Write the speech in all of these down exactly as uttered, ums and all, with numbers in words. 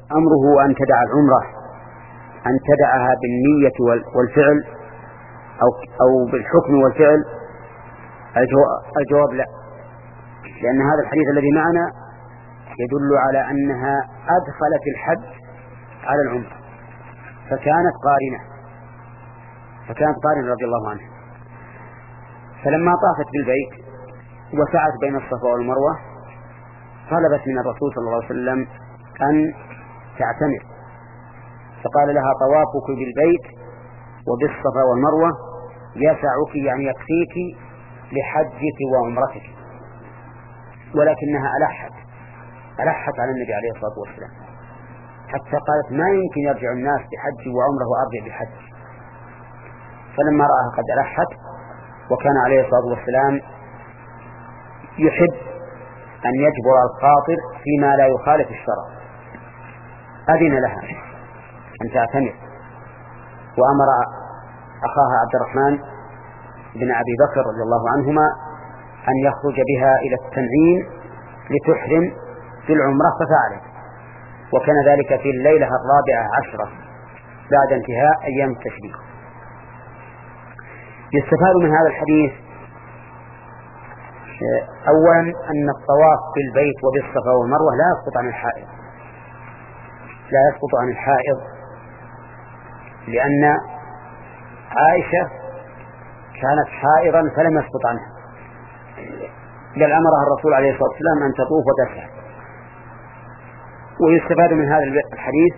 أمره أن تدع العمرة أن تدعها بالنية والفعل أو أو بالحكم والفعل؟ الجواب لا، لأن هذا الحديث الذي معنا يدل على أنها أدخلت الحج على العمرة، فكانت قارنة فكانت قارنة رضي الله عنها. فلما طافت بالبيت وسعت بين الصفا والمروة طلبت من الرسول صلى الله عليه وسلم أن تعتمر، فقال لها: طوافك بالبيت وبالصفا والمروة يسعك، يعني يكفيك لحجك وعمرتك. ولكنها ألحت ألحت على النبي عليه الصلاة والسلام، حتى قالت: ما يمكن يرجع الناس بحج وعمره وأرجع بحج. فلما رأها قد ألحت وكان عليه الصلاة والسلام يحب أن يجبر الخاطر فيما لا يخالف الشرع، أذن لها أن تعتمر، وأمر أخاها عبد الرحمن بن أبي بكر رضي الله عنهما أن يخرج بها إلى التنعيم لتحرم بالعمرة، ففعلت. وكان ذلك في الليلة الرابعة عشرة بعد انتهاء أيام التشريق. يستفاد من هذا الحديث أولا أن الطواف بالبيت وبالصفا والمروة لا يسقط عن الحائض لا يسقط عن الحائض لأن عائشة كانت حائضا فلم يسقط عنها، بل أمرها الرسول عليه الصلاة والسلام أن تطوف وتسعى. ويستفاد من هذا الحديث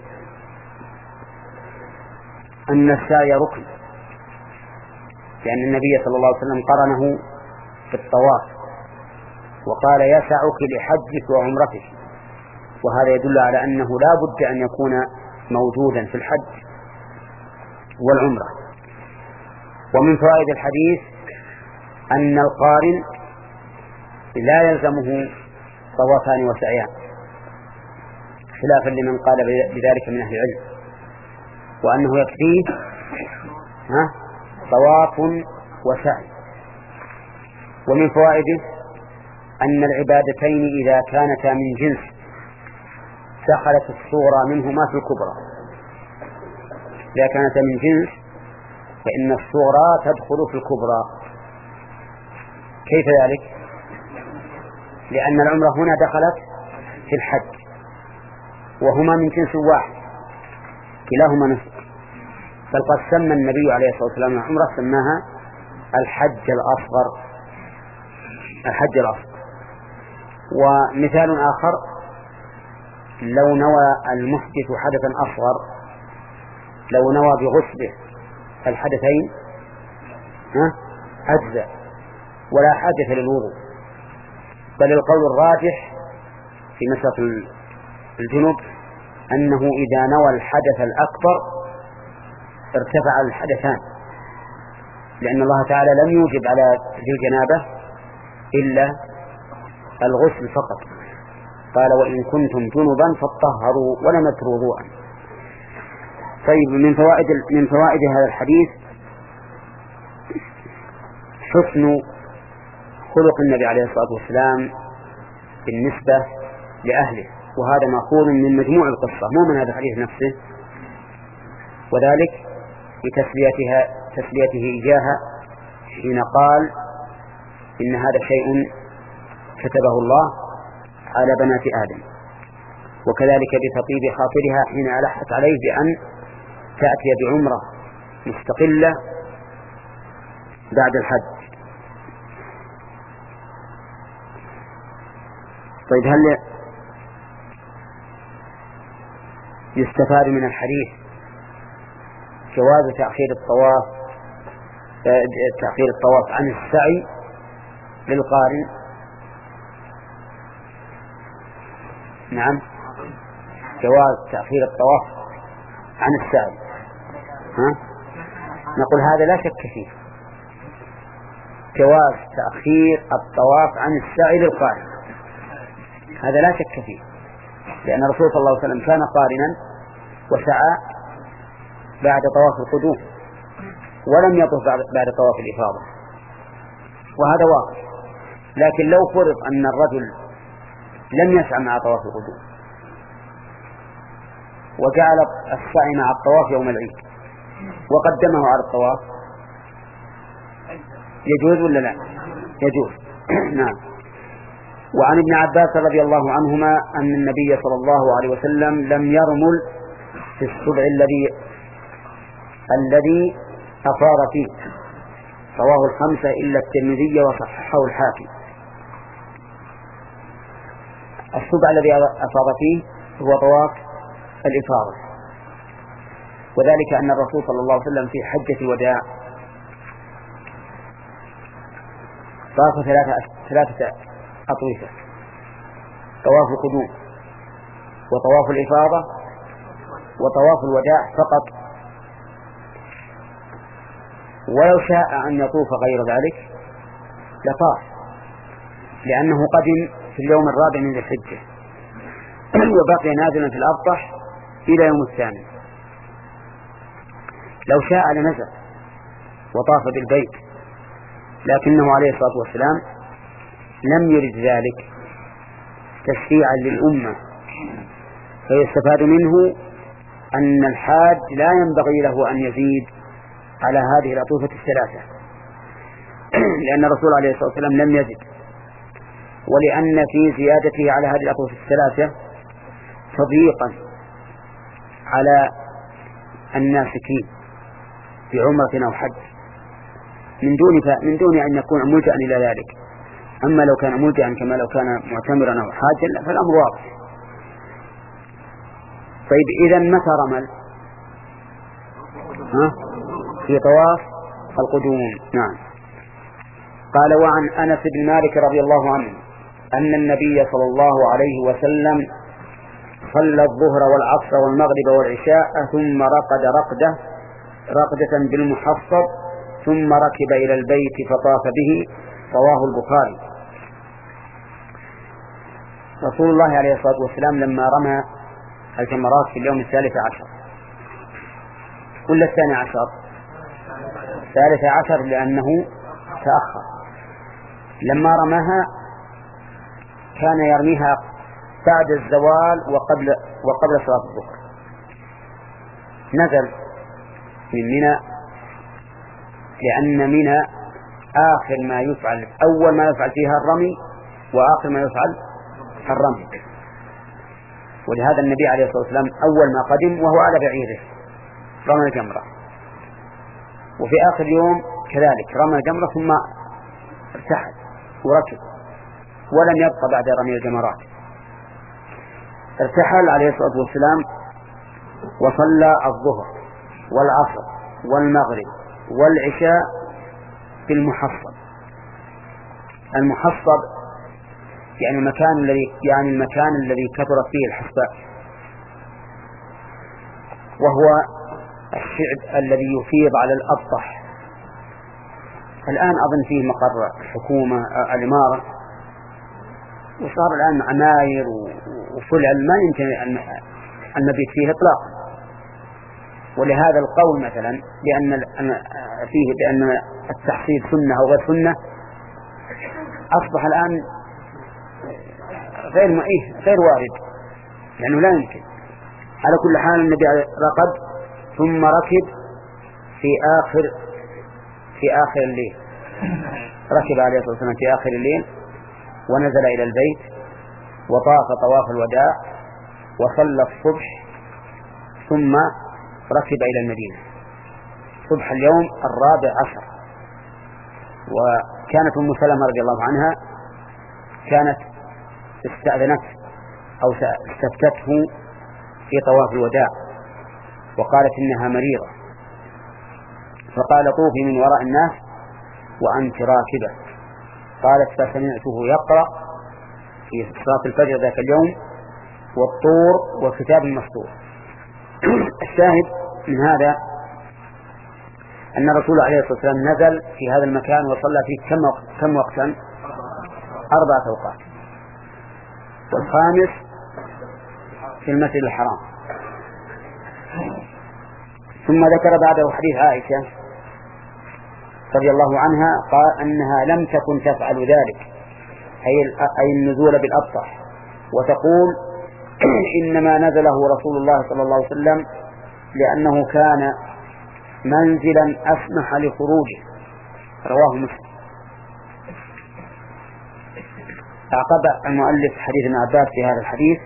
أن السعي ركن، لأن النبي صلى الله عليه وسلم قرنه في الطواف وقال: يسعك لحجك وعمرتك، وهذا يدل على أنه لا بد أن يكون موجودا في الحج والعمرة. ومن فوائد الحديث أن القارن لا يلزمه طوافان وسعيان، خلافا لمن قال بذلك من أهل العلم، وأنه يكفيه ها طواف وسعي. ومن فوائده أن العبادتين إذا كانتا من جنس دخلت الصغرى منهما في الكبرى. إذا كانتا من جنس فإن الصغرى تدخل في الكبرى. كيف ذلك؟ لأن العمرة هنا دخلت في الحج وهما من جنس واحد كلاهما نسك، بل قد سمى النبي عليه الصلاة والسلام العمرة سماها الحج الأصغر الحج الأصغر. ومثال آخر: لو نوى المحدث حدثا أصغر، لو نوى بغسله الحدثين أجزاء ولا حاجة للوضوء. بل القول الراجح في مسألة الجنوب أنه إذا نوى الحدث الأكبر ارتفع الحدثان، لأن الله تعالى لم يوجب على ذي الجنابة إلا الغسل فقط، قال: وإن كنتم جنبا فاطهروا ولم يذكروا وضوءا. طيب، من فوائد من فوائد هذا الحديث حسن خلق النبي عليه الصلاة والسلام بالنسبة لأهله، وهذا مأخوذ من مجموع القصة مو من هذا الحديث نفسه، وذلك بتسليتها تسليته إياها حين قال: إن هذا شيء كتبه الله على بنات آدم. وكذلك بتطيب خاطرها حين ألحت عليه بأن تأتي بعمرة مستقلة بعد الحج. طيب، هل يستفاد من الحديث جواز تأخير الطواف تأخير الطواف عن السعي للقارن؟ نعم، جواز تأخير الطواف عن السعي. ها؟ نقول هذا لا شك فيه، جواز تأخير الطواف عن السعي للقارن، هذا لا شك فيه، لأن الرسول صلى الله عليه وسلم كان قارنا وسعى بعد طواف القدوم ولم يطف بعد طواف الإفاضة، وهذا واضح. لكن لو فرض أن الرجل لم يسعى مع طواف القدوم وجعل السعي مع الطواف يوم العيد وقدمه على الطواف يجوز ولا لا؟ يجوز. نعم. وعن ابن عباس رضي الله عنهما أن النبي صلى الله عليه وسلم لم يرمل في السبع الذي الذي أفاض فيه، رواه الخمسة إلا الترمذي وصححه الحاكم. السبع الذي أفاض فيه هو طواف الإفاضة، وذلك أن الرسول صلى الله عليه وسلم في حجة الوداع طاف ثلاثة ثلاثة أطوفة: طواف القدوم وطواف الإفاضة وطواف الوداع فقط. ولو شاء أن يطوف غير ذلك لطاف، لأنه قدم في اليوم الرابع من الحجة وبقي نازلا في الأبطح إلى يوم الثاني. لو شاء لنزل وطاف بالبيت، لكنه عليه الصلاة والسلام لم يرد ذلك تشريعا للأمة، فيستفاد منه أن الحاج لا ينبغي له أن يزيد على هذه الأطوفة الثلاثة، لأن الرسول عليه الصلاة والسلام لم يزد، ولأن في زيادته على هذه الأطوفة الثلاثة تضييقا على الناسكين في عمرة أو حج من دون من دون أن يكون ملجأ إلى ذلك. أما لو كان ملجأ كما لو كان معتمرا أو حاجا فالأمر واضح. طيب إذا متى رمل؟ ها؟ في طواف القدوم. نعم. قال: وعن أنس بن مالك رضي الله عنه أن النبي صلى الله عليه وسلم صلى الظهر والعصر والمغرب والعشاء ثم رقد رقدة رقدة بالمحصب ثم ركب إلى البيت فطاف به، رواه البخاري. رسول الله عليه الصلاة والسلام لما رمى الجمرات في اليوم الثالث عشر ولا الثاني عشر؟ الثالث عشر لأنه تأخر. لما رماها كان يرميها بعد الزوال وقبل وقبل صلاة الظهر. نزل من منى، لأن منى آخر ما يفعل أول ما يفعل فيها الرمي وآخر ما يفعل الرمي، ولهذا النبي عليه الصلاة والسلام أول ما قدم وهو على بعيره رمى الجمرة، وفي آخر يوم كذلك رمى الجمرة ثم ارتحل وركب ولم يبقى بعد رمي الجمرات. ارتحل عليه الصلاة والسلام وصلى الظهر والعصر والمغرب والعشاء في المحصب. المحصب يعني المكان الذي يعني المكان الذي كثرت فيه الحصباء، وهو الشعب الذي يفيض على الأبطح. الآن أظن فيه مقر الحكومة الإمارة، وصار الآن عماير وفلع ما يمكن المبيت فيه إطلاقا. ولهذا القول مثلا بأن فيه بأن التحصيل سنة أو غير سنة أصبح الآن غير مئيه غير وارد، لأنه لا يمكن. على كل حال النبي رقد ثم ركب في آخر في آخر الليل، ركب عليه الصلاة والسلام في آخر الليل ونزل إلى البيت وطاف طواف الوداع وصلى الصبح ثم ركب إلى المدينة صبح اليوم الرابع عشر. وكانت أم سلمة رضي الله عنها كانت استأذنت أو استفتته في طواف الوداع وقالت إنها مريضة، فقال: طوفي من وراء الناس وأنت راكبة. قالت: فسمعته يقرأ في صلاة الفجر ذاك اليوم والطور والكتاب المسطور. الشاهد من هذا أن الرسول عليه الصلاة والسلام نزل في هذا المكان وصلى فيه كم وقت كم وقتا؟ أربعة أوقات، والخامس في المسجد الحرام. ثم ذكر بعده حديث عائشة رضي الله عنها قال أنها لم تكن تفعل ذلك، أي النزول بالأبطح، وتقول: إنما نزله رسول الله صلى الله عليه وسلم لأنه كان منزلا أسمح لخروجه. رواه مسلم. أعقب المؤلف حديث ابن عباس في هذا الحديث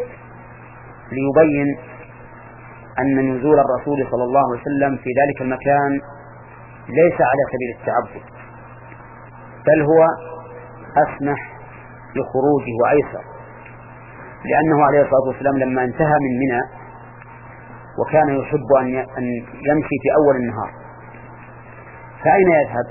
ليبين أن نزول الرسول صلى الله عليه وسلم في ذلك المكان ليس على سبيل التعبد، بل هو أسمح لخروجه وأيسر، لأنه عليه الصلاة والسلام لما انتهى من منى وكان يحب أن يمشي في أول النهار، فأين يذهب؟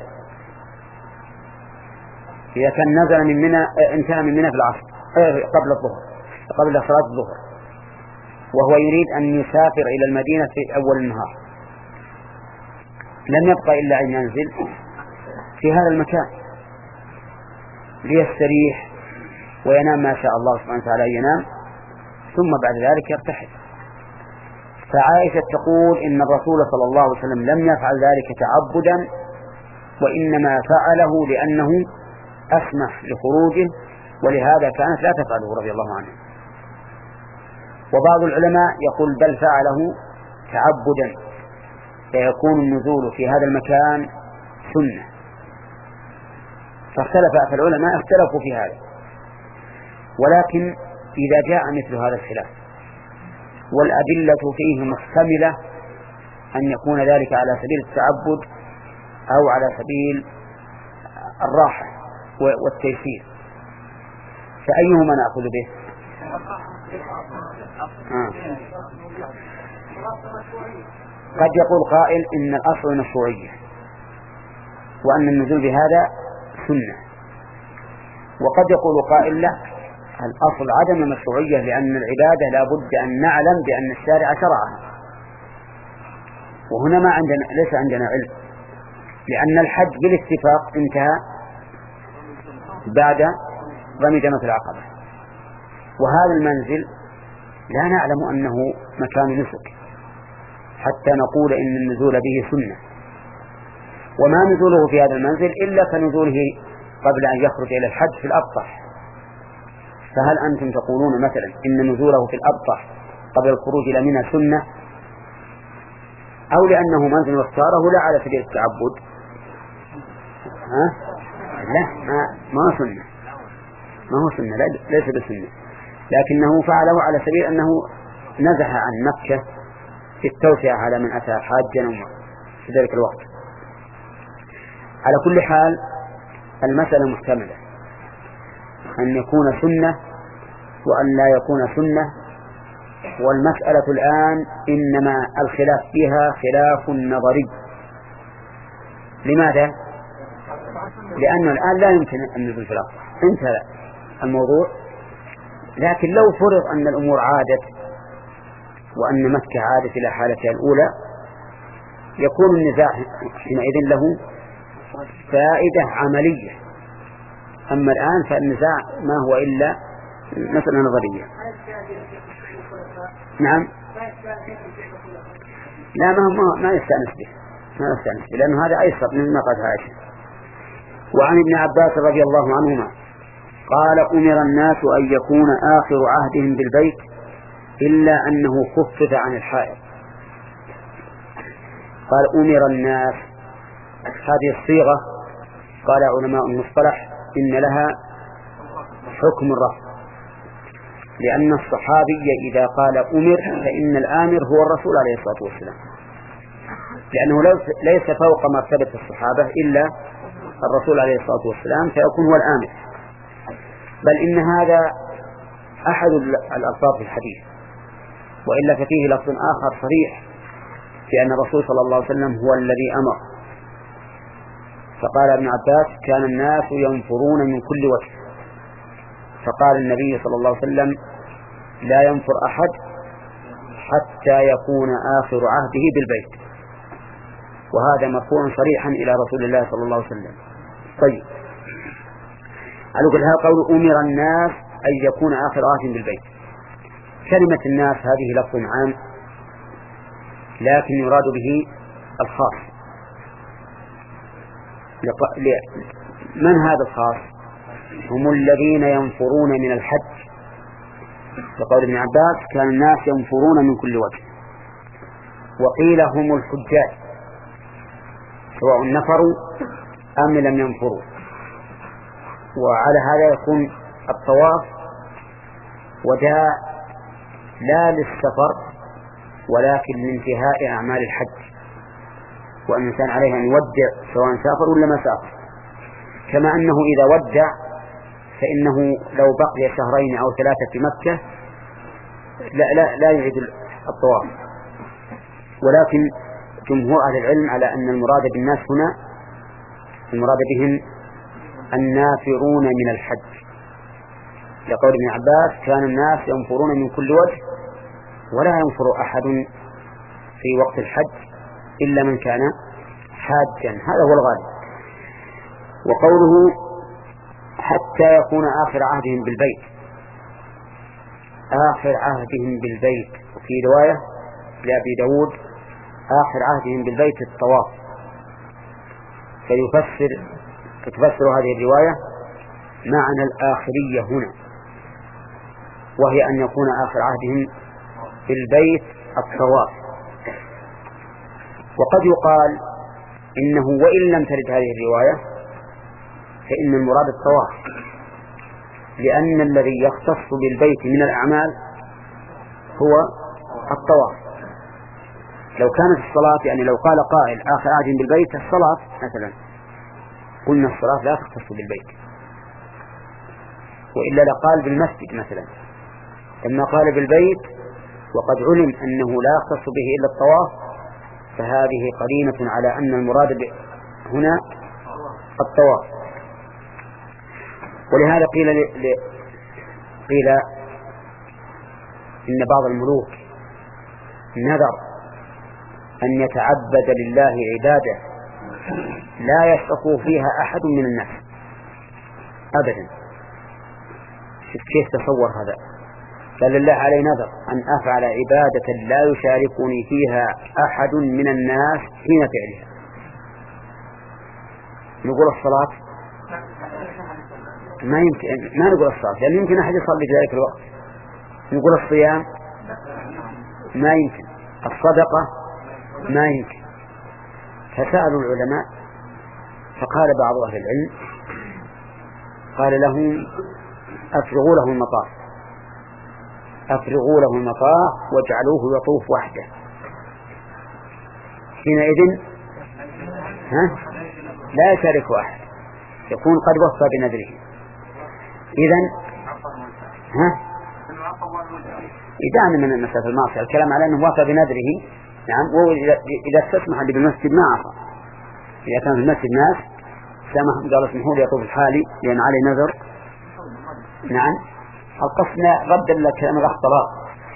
إذا كان نزل من منى انتهى من منى في العصر قبل الظهر قبل صلاة الظهر وهو يريد أن يسافر إلى المدينة في أول النهار، لم يبقى إلا أن ينزل في هذا المكان ليستريح وينام ما شاء الله سبحانه وتعالى أن ينام، ثم بعد ذلك يرتحل. فعائشة تقول إن الرسول صلى الله عليه وسلم لم يفعل ذلك تعبدا، وإنما فعله لأنه أسمح لخروجه، ولهذا كانت لا تفعله رضي الله عنه. وبعض العلماء يقول بل فعله تعبدا، فيكون النزول في هذا المكان سنة. فاختلف فالعلماء اختلفوا في هذا، ولكن إذا جاء مثل هذا الخلاف والأدلة فيه محتملة أن يكون ذلك على سبيل التعبد أو على سبيل الراحة والتيسير، فأيهما نأخذ به؟ آه. قد يقول قائل إن الأصل مشروعية وأن النزول بهذا سنة، وقد يقول قائل لا، الأصل عدم المشروعية، لأن العبادة لا بد أن نعلم بأن الشارع شرعها، وهنا ما عندنا ليس عندنا علم، لأن الحج بالاتفاق انتهى بعد رمي جمرة العقبة، وهذا المنزل لا نعلم أنه مكان نسك حتى نقول إن النزول به سنة، وما نزوله في هذا المنزل إلا كنزوله قبل أن يخرج إلى الحج في الأبطح. فهل أنتم تقولون مثلا إن نزوله في الأبطح قبل الخروج إلى منى سنة، أو لأنه منزل واختاره لا على سبيل التعبد؟ ها؟ لا، ما ما هو سنة، ما هو سنة، ليس بسنة، لكنه فعله على سبيل أنه نزح عن مكة في التوسعة على من أتى حاجا في ذلك الوقت. على كل حال المسألة محتملة أن يكون سنة وأن لا يكون سنة، والمسألة الآن إنما الخلاف فيها خلاف نظري. لماذا؟ لأنه الآن لا يمكن أن نزل في الأرض، انتهى الموضوع. لكن لو فرض أن الأمور عادت وأن مكة عادت إلى حالتها الأولى يكون النزاع حينئذ له فائدة عملية. أما الآن فالنزاع ما هو إلا مسألة نظرية. نعم، لا ما ما ما يستأنس به، ما يستأنس به، لأنه هذا أيسر مما قد عائشة. وعن ابن عباس رضي الله عنهما قال: أمر الناس أن يكون آخر عهدهم بالبيت إلا أنه خفف عن الحائط. قال أمر الناس، هذه الصيغة قال علماء المصطلح إن لها حكم الرفع، لأن الصحابي إذا قال أمر فإن الآمر هو الرسول عليه الصلاة والسلام، لأنه ليس فوق مرتبة الصحابة إلا الرسول عليه الصلاة والسلام، فيكون هو الآمر. بل إن هذا أحد الألفاظ في الحديث، وإلا ففيه لفظ آخر صريح في أن الرسول صلى الله عليه وسلم هو الذي أمر. فقال ابن عباس: كان الناس ينفرون من كل وجه، فقال النبي صلى الله عليه وسلم: لا ينفر أحد حتى يكون آخر عهده بالبيت. وهذا مرفوع صريحا إلى رسول الله صلى الله عليه وسلم. طيب، أقول هذا قول أمر الناس أن يكون آخر عهد بالبيت. كلمة الناس هذه لفظ عام، لكن يراد به الخاص. من هذا الخاص؟ هم الذين ينفرون من الحج لقول ابن عباس كان الناس ينفرون من كل وجه. وقيل هم الحجاج سواء نفروا أم لم ينفروا. وعلى هذا يكون الطواف وداع لا للسفر ولكن لانتهاء أعمال الحج، وأن الإنسان عليه أن يودع سواء سافر ولا ما سافر. كما أنه إذا ودع فإنه لو بقي شهرين أو ثلاثة في مكة لا, لا, لا يعيد الطواف. ولكن جمهور أهل العلم على أن المراد بالناس هنا المراد بهم النافرون من الحج، لقول ابن عباس كان الناس ينفرون من كل وجه ولا ينفر أحد في وقت الحج إلا من كان حاجا، هذا هو الغالب. وقوله حتى يكون آخر عهدهم بالبيت، آخر عهدهم بالبيت، وفي رواية لأبي داود آخر عهدهم بالبيت الطواف، فيفسر فتفسر هذه الرواية معنى الآخرية هنا، وهي أن يكون آخر عهدهم بالبيت الطواف. وقد يقال إنه وإن لم ترد هذه الرواية فإن المراد الطواف، لأن الذي يختص بالبيت من الأعمال هو الطواف. لو كانت الصلاة يعني لو قال قائل آخر عهد بالبيت الصلاة مثلا، قلنا الصلاة لا تختص بالبيت، وإلا لقال بالمسجد مثلا. لما قال بالبيت وقد علم أنه لا يختص به إلا الطواف فهذه قرينة على أن المراد هنا الطواف. ولهذا قيل ل... ل... قيل إن بعض الملوك نذر أن يتعبد لله عبادة لا يشرك فيها أحد من الناس أبدا. كيف تصور هذا؟ قال لله علي نذر أن أفعل عبادة لا يشاركني فيها أحد من الناس حين فعلها. نقول الصلاة ما يمكن، ما نقول الصلاة لأن يمكن أحد يصلي في ذلك الوقت. نقول الصيام ما يمكن، الصدقة ما يمكن. فسألوا العلماء فقال بعض أهل العلم قال لهم أفرغوا له المطاف، أفرغوا له المطاف واجعلوه يطوف وحده، حينئذ ها لا يشارك أحد، يكون قد وفى بنذره. إذن ها إذا من المسافة المعصية الكلام على أنه وفى بنذره. نعم. وإذا استسمح لي بالمسجد ما عصى، إذا كان في المسجد ناس سامح قال اسمحوا لي يطوف الحالي لأن علي نذر. نعم. القصد رد لكلام الاختلاط.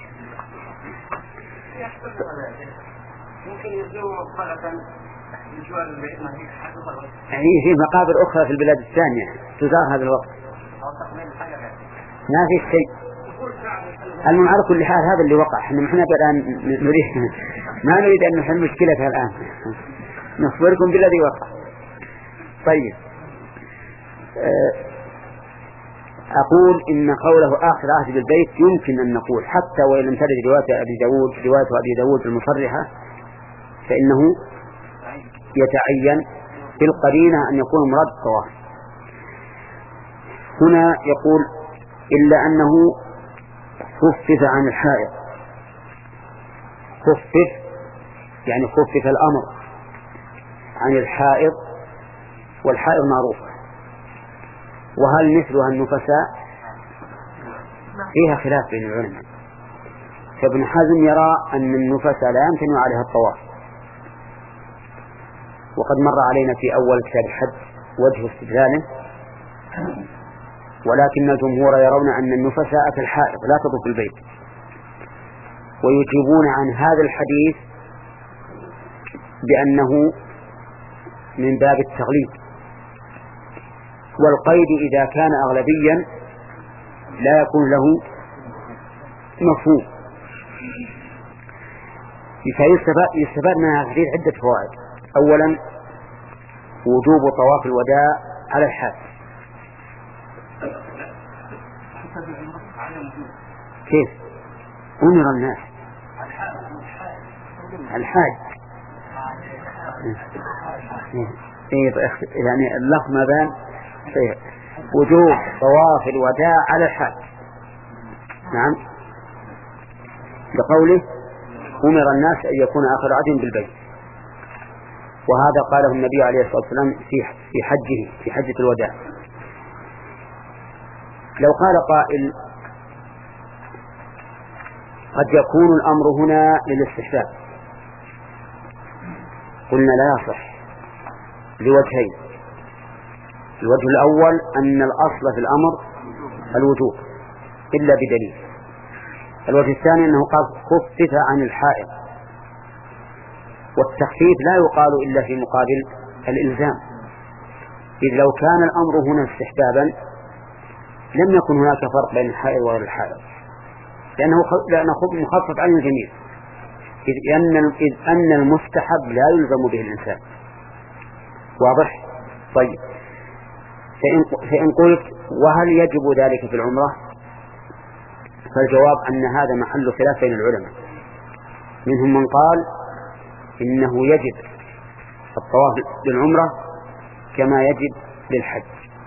ممكن يزوروا مصطلحا لجوار البيت ما في حد ضغط. يعني في مقابر أخرى في البلاد الثانية تزار هذا الوقت. ما في شيء. المهم على كل حال هذا اللي وقع. احنا نحن الآن نريد ما نريد أن نحل مشكلتها الآن، نخبركم بالذي وقع. طيب أقول إن قوله آخر عهد بالبيت يمكن أن نقول حتى وإن لم ترد رواية أبي داود رواية أبي داود المصرحة فإنه يتعين بالقرينة أن يكون مراد الطواف. هنا يقول إلا أنه خفف عن الحائض، خفف يعني خفف الأمر عن الحائض، والحائض معروفة. وهل مثلها النفساء؟ فيها خلاف بين العلماء، فابن حزم يرى أن النفساء لا يمكن عليها الطواف، وقد مر علينا في أول كتاب الحج وجه استدلاله. ولكن الجمهور يرون أن النفساء كالحائض لا تطوف البيت، ويجيبون عن هذا الحديث بأنه من باب التغليب، والقيد إذا كان أغلبيا لا يكون له مفهوم. فيستفاد من هذا الحديث عدة فوائد. أولا وجوب طواف الوداع على الحاج. كيف أمر الناس الحاج يعني اللفظ ما بان وجوب طواف الوداع على الحاج. نعم بقوله أمر الناس أن يكون آخر عهدهم بالبيت، وهذا قاله النبي عليه الصلاة والسلام في في حجه في حجة الوداع. لو قال قائل قد يكون الأمر هنا للاستحباب، قلنا لا يصح لوجهين. الوجه الأول أن الأصل في الأمر الوجوب إلا بدليل. الوجه الثاني أنه قال خفف عن الحائض، والتخفيف لا يقال إلا في مقابل الإلزام، إذ لو كان الأمر هنا استحبابا لم يكن هناك فرق بين الحائض وغير الحائض، لأنه لأنه مخفف عن الجميع، إذ أن إذ أن المستحب لا يلزم به الإنسان. واضح؟ طيب فإن, فإن قلت وهل يجب ذلك في العمرة؟ فالجواب أن هذا محل خلاف بين العلماء. منهم من قال إنه يجب الطواف للعمرة كما يجب للحج،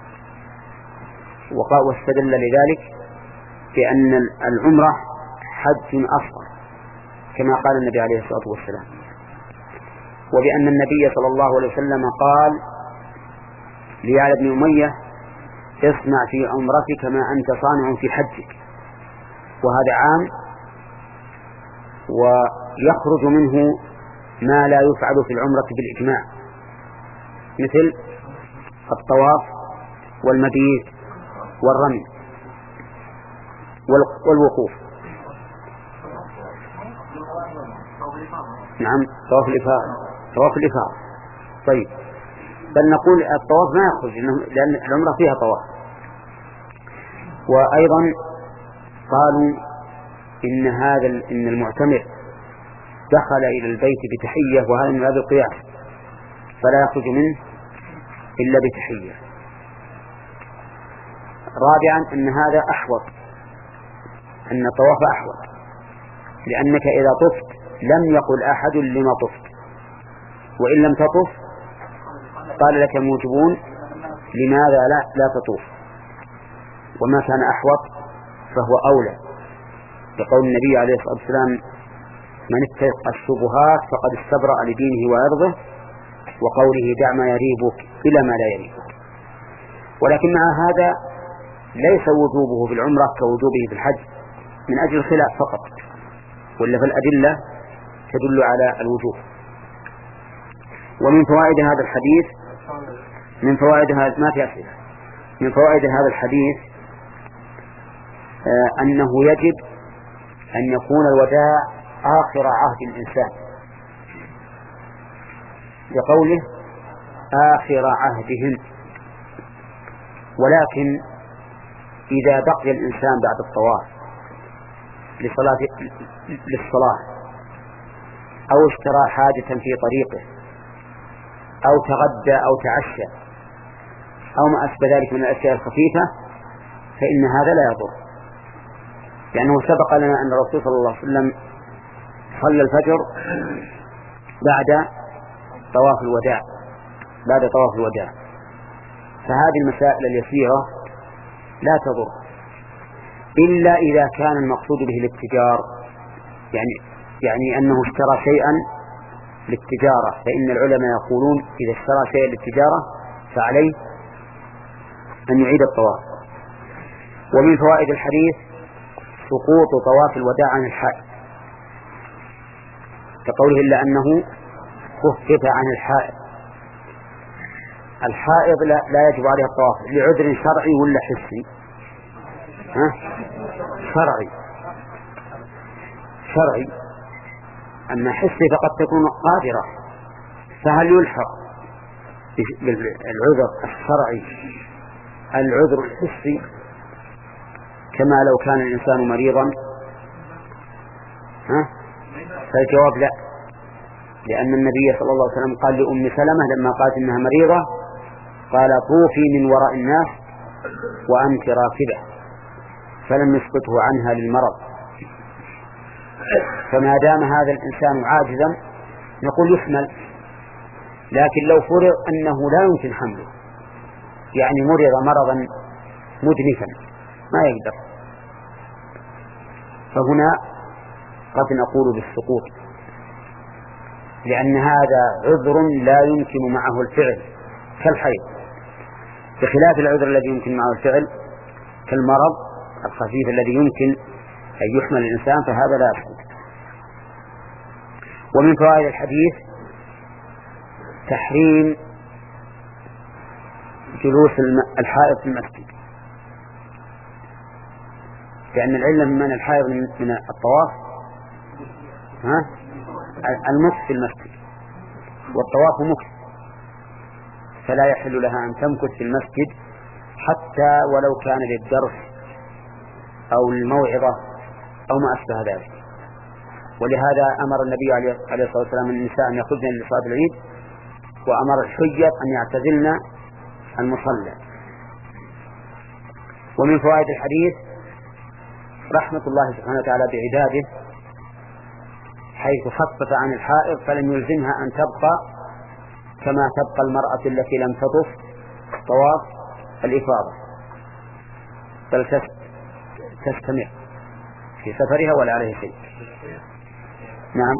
واستدل لذلك بأن العمرة حج أصغر كما قال النبي عليه الصلاة والسلام، وبأن النبي صلى الله عليه وسلم قال ليعلى بن أمية اصنع في عمرتك ما أنت صانع في حجك، وهذا عام ويخرج منه ما لا يفعل في العمرة بالإجماع، مثل الطواف والمبيت والرمي والوقوف. نعم طواف الإفاضة طواف الإفاضة طيب بل نقول الطواف ما يخرج لأن العمرة فيها طواف. وأيضا قالوا إن هذا إن المعتمر دخل إلى البيت بتحية، وهذا من باب القياس فلا يخرج منه إلا بتحية. رابعا أن هذا أحوط، أن الطواف أحوط، لأنك إذا طفت لم يقل أحد لما طفت، وإن لم تطف قال لك الموجبون لماذا لا, لا تطوف. وما كان أحوط فهو أولى، بقول النبي عليه الصلاة والسلام من اتقى الشبهات فقد استبرأ لدينه وعرضه، وقوله دع ما يريبك إلى ما لا يريبك. ولكن مع هذا ليس وجوبه في العمرة كوجوبه في الحج من أجل الخلاف فقط، ولا في الأدلة تدل على الوجوب. ومن فوائد هذا الحديث من فوائد هذا ما في أسئلة من فوائد هذا الحديث آه أنه يجب أن يكون الوداع آخر عهد الإنسان، بقوله آخر عهدهم. ولكن إذا بقي الإنسان بعد الطواف لصلاة للصلاة أو اشترى حاجة في طريقه أو تغدى أو تعشى أو ما أشبه ذلك من الأشياء الخفيفة فإن هذا لا يضر، لأنه سبق لنا أن الرسول صلى الله عليه وسلم صلى الفجر بعد طواف الوداع بعد طواف الوداع فهذه المسائل اليسيرة لا تضر، إلا إذا كان المقصود به الاتجار، يعني يعني أنه اشترى شيئا للتجارة، فإن العلماء يقولون إذا اشترى شيئا للتجارة فعليه أن يعيد الطواف. ومن فوائد الحديث سقوط طواف الوداع عن الحائض، كقوله إلا أنه خفف عن الحائض. الحائض لا, لا يجب عليها الطواف لعذر شرعي ولا حسي؟ ها؟ شرعي شرعي أما حسي فقد تكون قادرة، فهل يلحق بالعذر الشرعي العذر الحسي كما لو كان الإنسان مريضا؟ ها؟ فالجواب لا، لأن النبي صلى الله عليه وسلم قال لأم سلمة لما قالت إنها مريضة قال طوفي من وراء الناس وأنت راكبة، فلم يسقطه عنها للمرض فما دام هذا الإنسان عاجزا نقول يحمل. لكن لو فرض أنه لا يمكن حمله، يعني مرض مرضا مدنفا ما يقدر، فهنا قد نقول بالسقوط، لأن هذا عذر لا يمكن معه الفعل كالحيض، بخلاف العذر الذي يمكن معه الفعل كالمرض الخفيف الذي يمكن أن يحمل الإنسان، فهذا لا يسقط. ومن فوائد الحديث تحريم جلوس الحائض في المسجد، لأن العلة من الحائض من الطواف ها المكث في المسجد، والطواف مكث، فلا يحل لها أن تمكث في المسجد حتى ولو كان للدرس أو الموعظة أو ما أشبه ذلك. ولهذا أمر النبي عليه الصلاة والسلام النساء أن يخرجن لصلاة العيد، وأمر الحجة أن يعتزلن المصلى. ومن فوائد الحديث رحمة الله سبحانه وتعالى بعباده، حيث خفف عن الحائض فلم يلزمها أن تبقى كما تبقى المرأة التي لم تطف طواف الإفاضة، بل تستمر في سفرها ولا عليه شيء. نعم.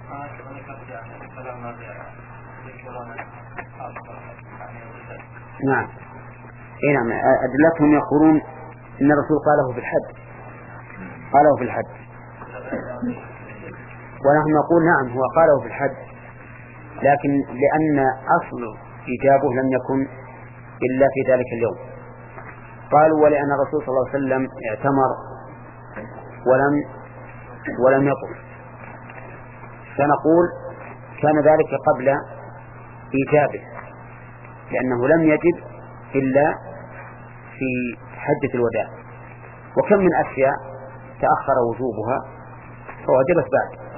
نعم. إيه نعم. أدلتهم يقولون إن الرسول قاله في الحج، قاله في الحج، ونحن نقول نعم هو قاله في الحج، لكن لأن أصل إجابه لم يكن إلا في ذلك اليوم. قالوا ولأن الرسول صلى الله عليه وسلم اعتمر ولم ولم يطف، فنقول كان ذلك قبل إيجابه، لأنه لم يجب إلا في حجة الوداع، وكم من أشياء تأخر وجوبها فوجبت بعد.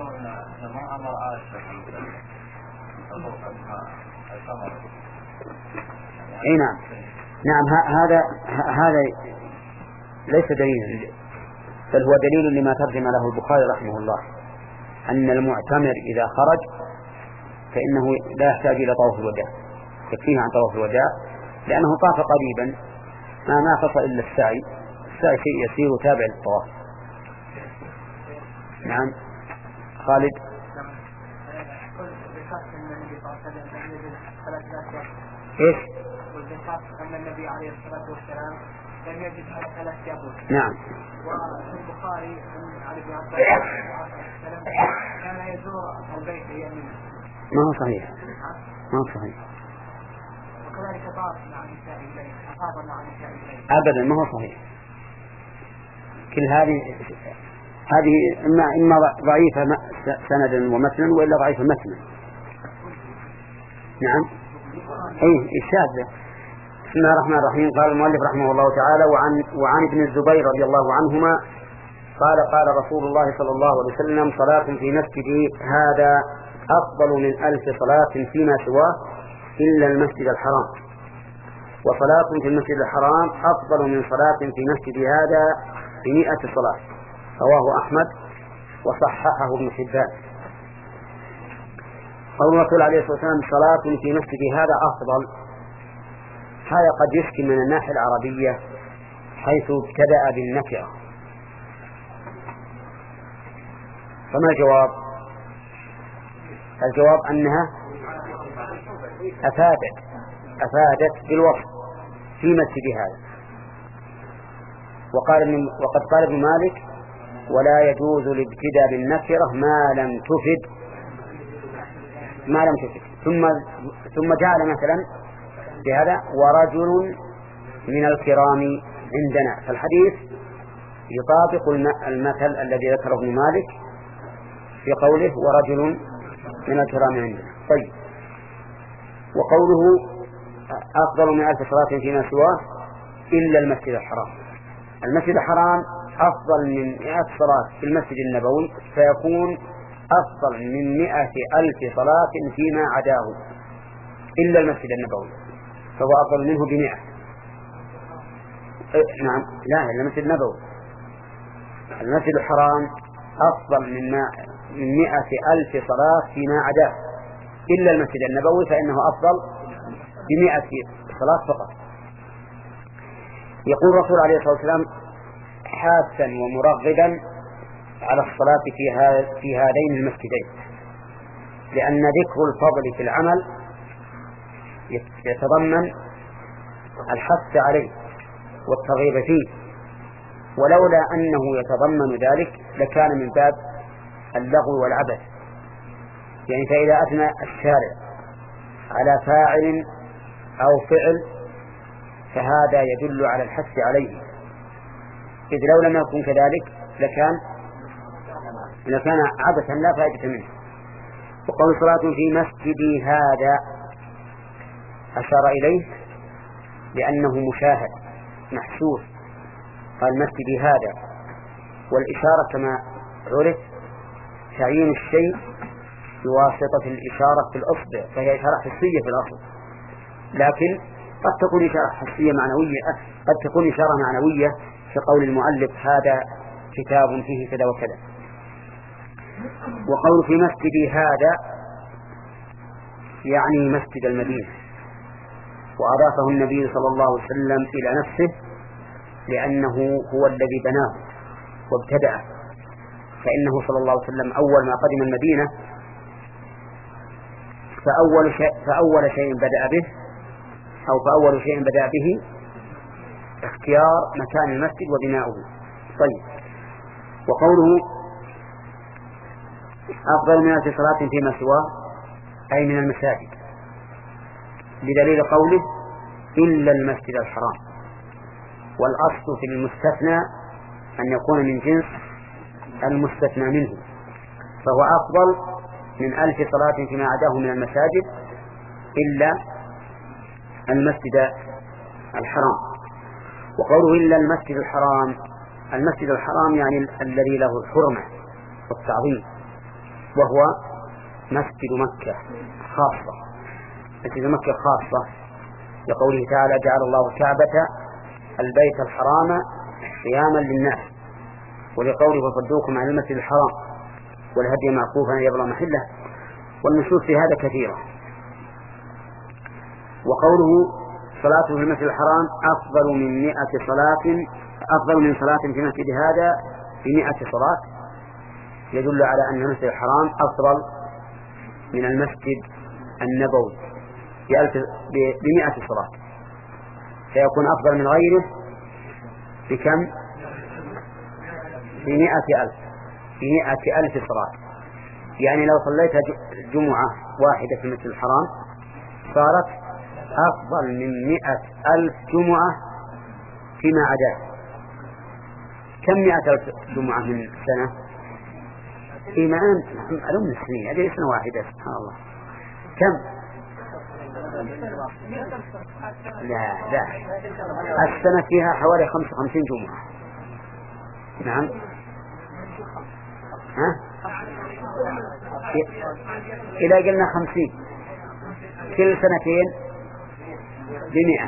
اي نعم. نعم هذا هذا ليس دليلا، بل هو دليل لما ترجم له البخاري رحمه الله، أن المعتمر إذا خرج فإنه لا يحتاج إلى طواف الوداع، يكفيه عن طواف الوداع، لأنه طاف قريبا ما ناقص إلا السعي، السعي شيء يسير تابع للطواف. نعم. خالد. ايش؟ والذكر أن النبي عليه الصلاة والسلام لم يجد على ثلاث يقول. نعم. وفي البخاري عن ابن عباس كان يزور البيت يمينا. ما هو صحيح. ما هو صحيح. وكذلك طاف مع نساء الليل، أفاض مع نساء الليل. أبدا ما هو صحيح. كل هذه هذه إما إما ضعيفة سندا ومتنا، وإلا ضعيفة متنا. نعم. أي الشاذة. بسم الله الرحمن الرحيم. قال المؤلف رحمه الله تعالى: وعن وعن ابن الزبير رضي الله عنهما قال: قال رسول الله صلى الله عليه وسلم: صلاة في مسجدي هذا أفضل من ألف صلاة فيما سواه إلا المسجد الحرام، وصلاة في المسجد الحرام أفضل من صلاة في مسجدي هذا بمئة صلاة. رواه أحمد وصححه ابن حبان. قول الرسول عليه الصلاة والسلام: صلاة في مسجدي هذا أفضل، هذا قد يشكي من الناحية العربية حيث ابتدأ بالنكرة، فما الجواب؟ الجواب أنها أفادت أفادت بالوصف في مسجد هذا. وقال وقد قال ابن مالك: ولا يجوز الابتداء بالنكرة ما لم تفد ما لم تفد ثم ثم جعل مثلا بهذا: ورجل من الكرام عندنا. فالحديث يطابق المثل الذي ذكره ابن مالك في قوله: ورجل من الكرام عندنا. طيب، وقوله أفضل من ألف صلاة فيما سواه إلا المسجد الحرام. المسجد الحرام أفضل من مئة صلاة في المسجد النبوي، فيكون أفضل من مئة ألف صلاة فيما عداه إلا المسجد النبوي، فهو أفضل منه بمئة. نعم. لا، المسجد النبوي. المسجد الحرام أفضل من من مئة ألف صلاة فيما عداه إلا المسجد النبوي فإنه أفضل بمئة صلاة فقط. يقول الرسول عليه الصلاة والسلام حاثا ومرغبا على الصلاة في, في هذين المسجدين، لأن ذكر الفضل في العمل يتضمن الحث عليه والترغيب فيه، ولولا أنه يتضمن ذلك لكان من باب اللغو والعبث. يعني فإذا أثنى الشارع على فاعل أو فعل فهذا يدل على الحث عليه، إذ لو لم يكن كذلك لكان لكان عبثا لا فائدة منه. وقول صلاة في مسجدي هذا أشار إليه لأنه مشاهد محسوس، قال مسجدي هذا، والإشارة كما عرف تعيين الشيء بواسطة الإشارة في الأصبع، فهي إشارة حسية في الأصل، لكن قد تكون إشارة حسية معنوية، قد تكون إشارة معنوية في قول المؤلف هذا كتاب فيه كذا وكذا. وقول في مسجدي هذا يعني مسجد المدينة، وأضافه النبي صلى الله عليه وسلم إلى نفسه لأنه هو الذي بناه وابتدأه، فإنه صلى الله عليه وسلم أول ما قدم المدينة فأول شيء, فأول شيء بدأ به أو فأول شيء بدأ به اختيار مكان المسجد وبناؤه. طيب، وقوله أفضل من ألف صلاة فيما سواه أي من المساجد، بدليل قوله إلا المسجد الحرام، والأصل في المستثنى أن يكون من جنس المستثنى منه، فهو أفضل من ألف صلاة فيما عداه من المساجد إلا المسجد الحرام. وقوله إلا المسجد الحرام، المسجد الحرام يعني الذي له الحرمة والتعظيم، وهو مسجد مكة خاصة، مسجد مكة خاصة، لقوله تعالى جعل الله الكعبة البيت الحرام قياما للناس، ولقوله وصدوكم عن المسجد الحرام والهدي معكوفا أن يبلغ محله، والنصوص في هذا كثيرة. وقوله صلاة في المسجد الحرام أفضل من مئة صلاة أفضل من صلاة في مسجد هذا بمئة صلاة، يدل على أن المسجد الحرام أفضل من المسجد النبوي بمئة صلاة، فيكون أفضل من غيره بكم؟ بمئة ألف بمئة ألف صلاة. يعني لو صليت جمعة واحدة في المسجد الحرام صارت أفضل من مئة ألف جمعة فيما عداه. كم مئة ألف جمعة من سنة؟ إيمان ألم السنين، هذه سنة واحدة سبحان الله. كم؟ لا لا السنة فيها حوالي خمسة وخمسين جمعة. نعم. ها؟ إذا قلنا خمسين كل سنتين بمئة،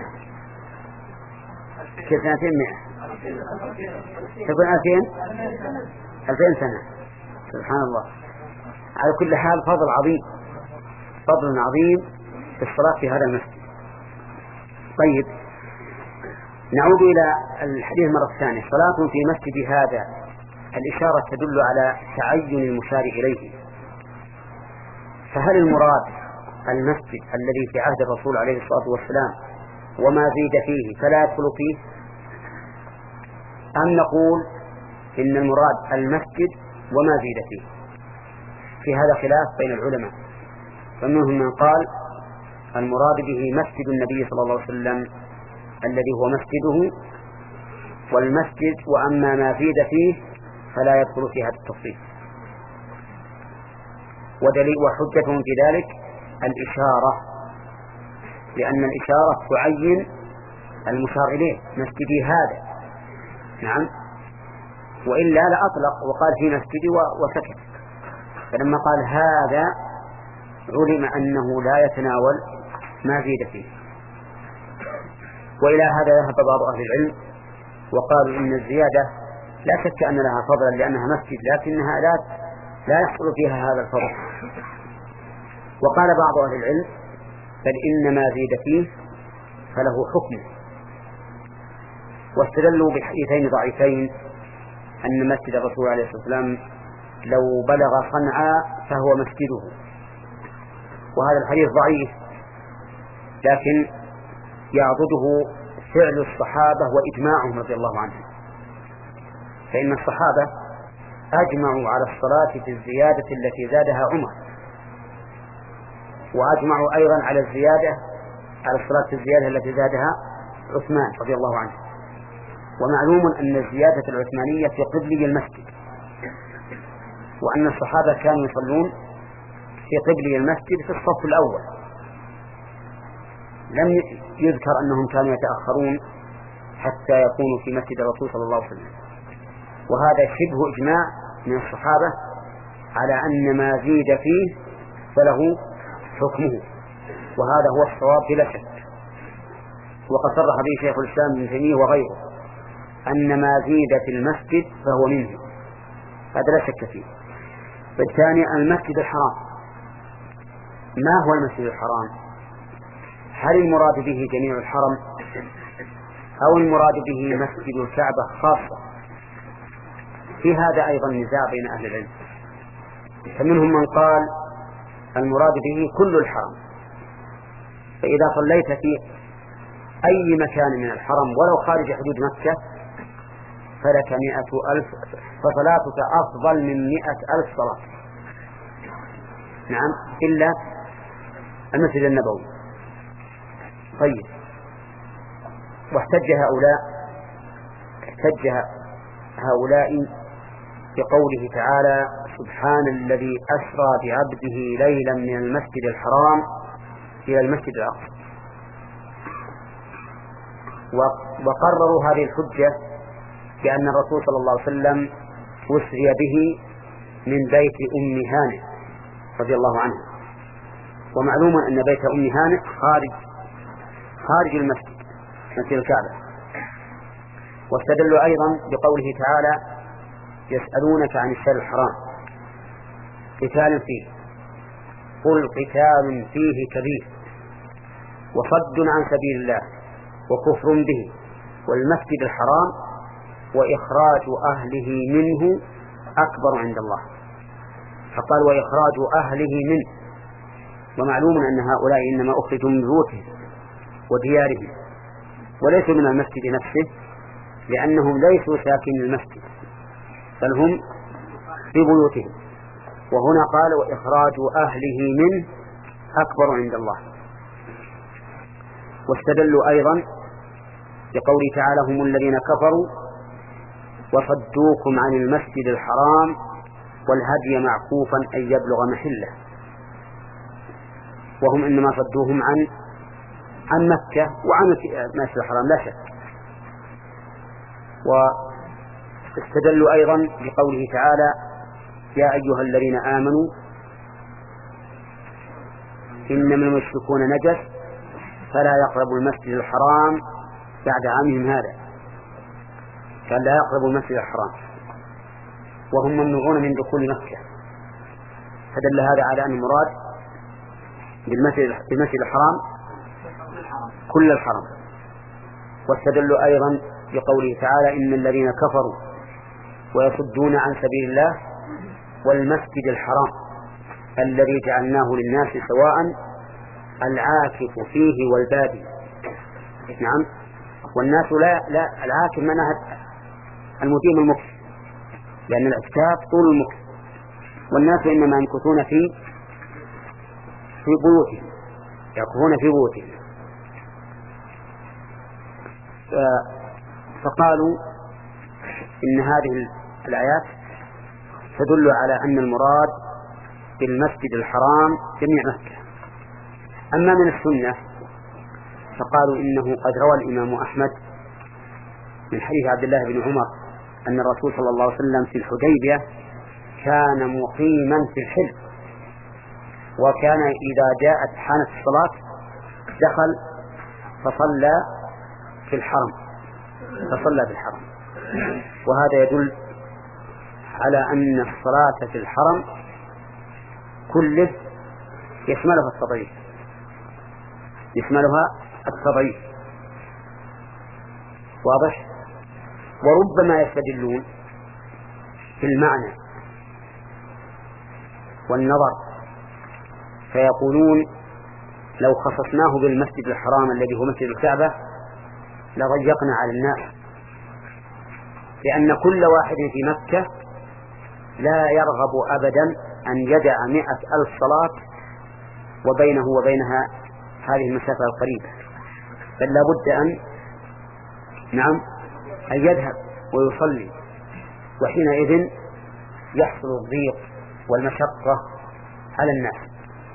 كل سنتين مئة تكون ألفين ألفين سنة. سبحان الله. على كل حال فضل عظيم، فضل عظيم في الصلاة في هذا المسجد. طيب، نعود إلى الحديث مرة ثانية. صلاة في مسجد هذا، الإشارة تدل على تعين المشار إليه، فهل المراد المسجد الذي في عهد الرسول عليه الصلاة والسلام وما زيد فيه فلا يدخل فيه، أم نقول إن المراد المسجد وما زيد فيه؟ في هذا خلاف بين العلماء، فمنهم من قال المراد به مسجد النبي صلى الله عليه وسلم الذي هو مسجده والمسجد، وأما ما زيد فيه فلا يدخل في هذا التفصيل. ودليل وحجتهم في ذلك الإشارة، لأن الإشارة تعين المشار إليه، مسجدي هذا. نعم، وإلا لأطلق وقال في مسجدي وسكت، فلما قال هذا علم أنه لا يتناول ما زيد فيه. وإلى هذا ذهب بعض أهل العلم وقالوا إن الزيادة لا شك أن لها فضلا لأنها مسجد، لكنها لا لا يحصل فيها هذا الفضل. وقال بعض أهل العلم بل إنما زيد فيه فله حكمه، واستدلوا بحديثين ضعيفين أن مسجد الرسول عليه الصلاة والسلام لو بلغ صنعاء فهو مسجده، وهذا الحديث ضعيف، لكن يعضده فعل الصحابة وإجماعهم رضي الله عنهم، فإن الصحابة أجمعوا على الصلاة في الزيادة التي زادها عمر، وأجمعوا أيضا على الزيادة على الصلاة في الزيادة التي زادها عثمان رضي الله عنه. ومعلوم أن الزيادة العثمانية في قبلي المسجد، وأن الصحابة كانوا يصلون في قبلي المسجد في الصف الأول، لم يذكر أنهم كانوا يتأخرون حتى يكونوا في مسجد الرسول صلى الله عليه وسلم. وهذا شبه إجماع من الصحابة على أن ما زيد فيه فله حكمه، وهذا هو الصواب بلا شك. وقد صرح به شيخ الإسلام ابن تيمية وغيره أن ما زيد في المسجد فهو منه، هذا لا شك فيه. بالثاني المسجد الحرام، ما هو المسجد الحرام؟ هل المراد به جميع الحرم أو المراد به مسجد الكعبة خاصة؟ في هذا أيضا نزاع بين أهل العلم، فمنهم من قال المراد به كل الحرم، فإذا صليت في أي مكان من الحرم ولو خارج حدود مكة فلك مئة ألف، فصلاتك أفضل من مئة ألف صلاة. نعم، إلا المسجد النبوي. طيب، واحتج هؤلاء احتج هؤلاء بقوله تعالى سبحان الذي أسرى بعبده ليلا من المسجد الحرام إلى المسجد الأقصى، وقرروا هذه الحجة بأن الرسول صلى الله عليه وسلم أسري به من بيت أم هانئ رضي الله عنها، ومعلوم أن بيت أم هانئ خارج خارج المسجد مسجد الكعبة. واستدلوا أيضا بقوله تعالى يسألونك عن الشهر الحرام قتال فيه قل قتال فيه كبير وصد عن سبيل الله وكفر به والمسجد الحرام وإخراج أهله منه أكبر عند الله، فقال وإخراج أهله منه، ومعلوم أن هؤلاء إنما أخرجوا من بيوتهم وديارهم وليسوا من المسجد نفسه، لأنهم ليسوا ساكن المسجد بل هم في بيوتهم. وهنا قال وإخراج أهله منه أكبر عند الله. واستدلوا أيضا بقوله تعالى هم الذين كفروا وصدوكم عن المسجد الحرام والهدي معكوفا أن يبلغ محله، وهم إنما صدوهم عن عن مكة وعن المسجد الحرام لا شك. واستدلوا أيضا بقوله تعالى يا أيها الذين آمنوا إنما المشركون نجس فلا يقربوا المسجد الحرام بعد عامهم هذا، قال لا يقربوا المسجد الحرام وهم ممنوعون من دخول مكة، فدل هذا على أن المراد بالمسجد الحرام كل الحرم. واستدلوا أيضا بقوله تعالى إن الذين كفروا ويصدون عن سبيل الله والمسجد الحرام الذي جعلناه للناس سواء العاكف فيه والبادي. نعم، والناس لا لا العاكف منها المديم المكث، لأن الاعتكاف طول المكث، والناس إنما يمكثون في في بيوتهم، يعكفون في بيوتهم. فقالوا إن هذه الآيات تدل على أن المراد بالمسجد الحرام جميع مكة. أما من السنة فقالوا إنه قد روى الإمام أحمد من حديث عبد الله بن عمر أن الرسول صلى الله عليه وسلم في الحديبية كان مقيما في الحل، وكان إذا جاءت حانت الصلاة دخل فصلى في الحرم فصلى في الحرم. وهذا يدل على أن الصلاة في الحرم كله يشملها التضعيف يشملها التضعيف واضح. وربما يستدلون في المعنى والنظر فيقولون لو خصصناه بالمسجد الحرام الذي هو مسجد الكعبة لضيقنا على الناس، لأن كل واحد في مكة لا يرغب أبدا أن يدع مئة ألف صلاة وبينه وبينها هذه المسافة القريبة، بل لا بد أن نعم أن يذهب ويصلي، وحينئذ يحصل الضيق والمشقة على الناس.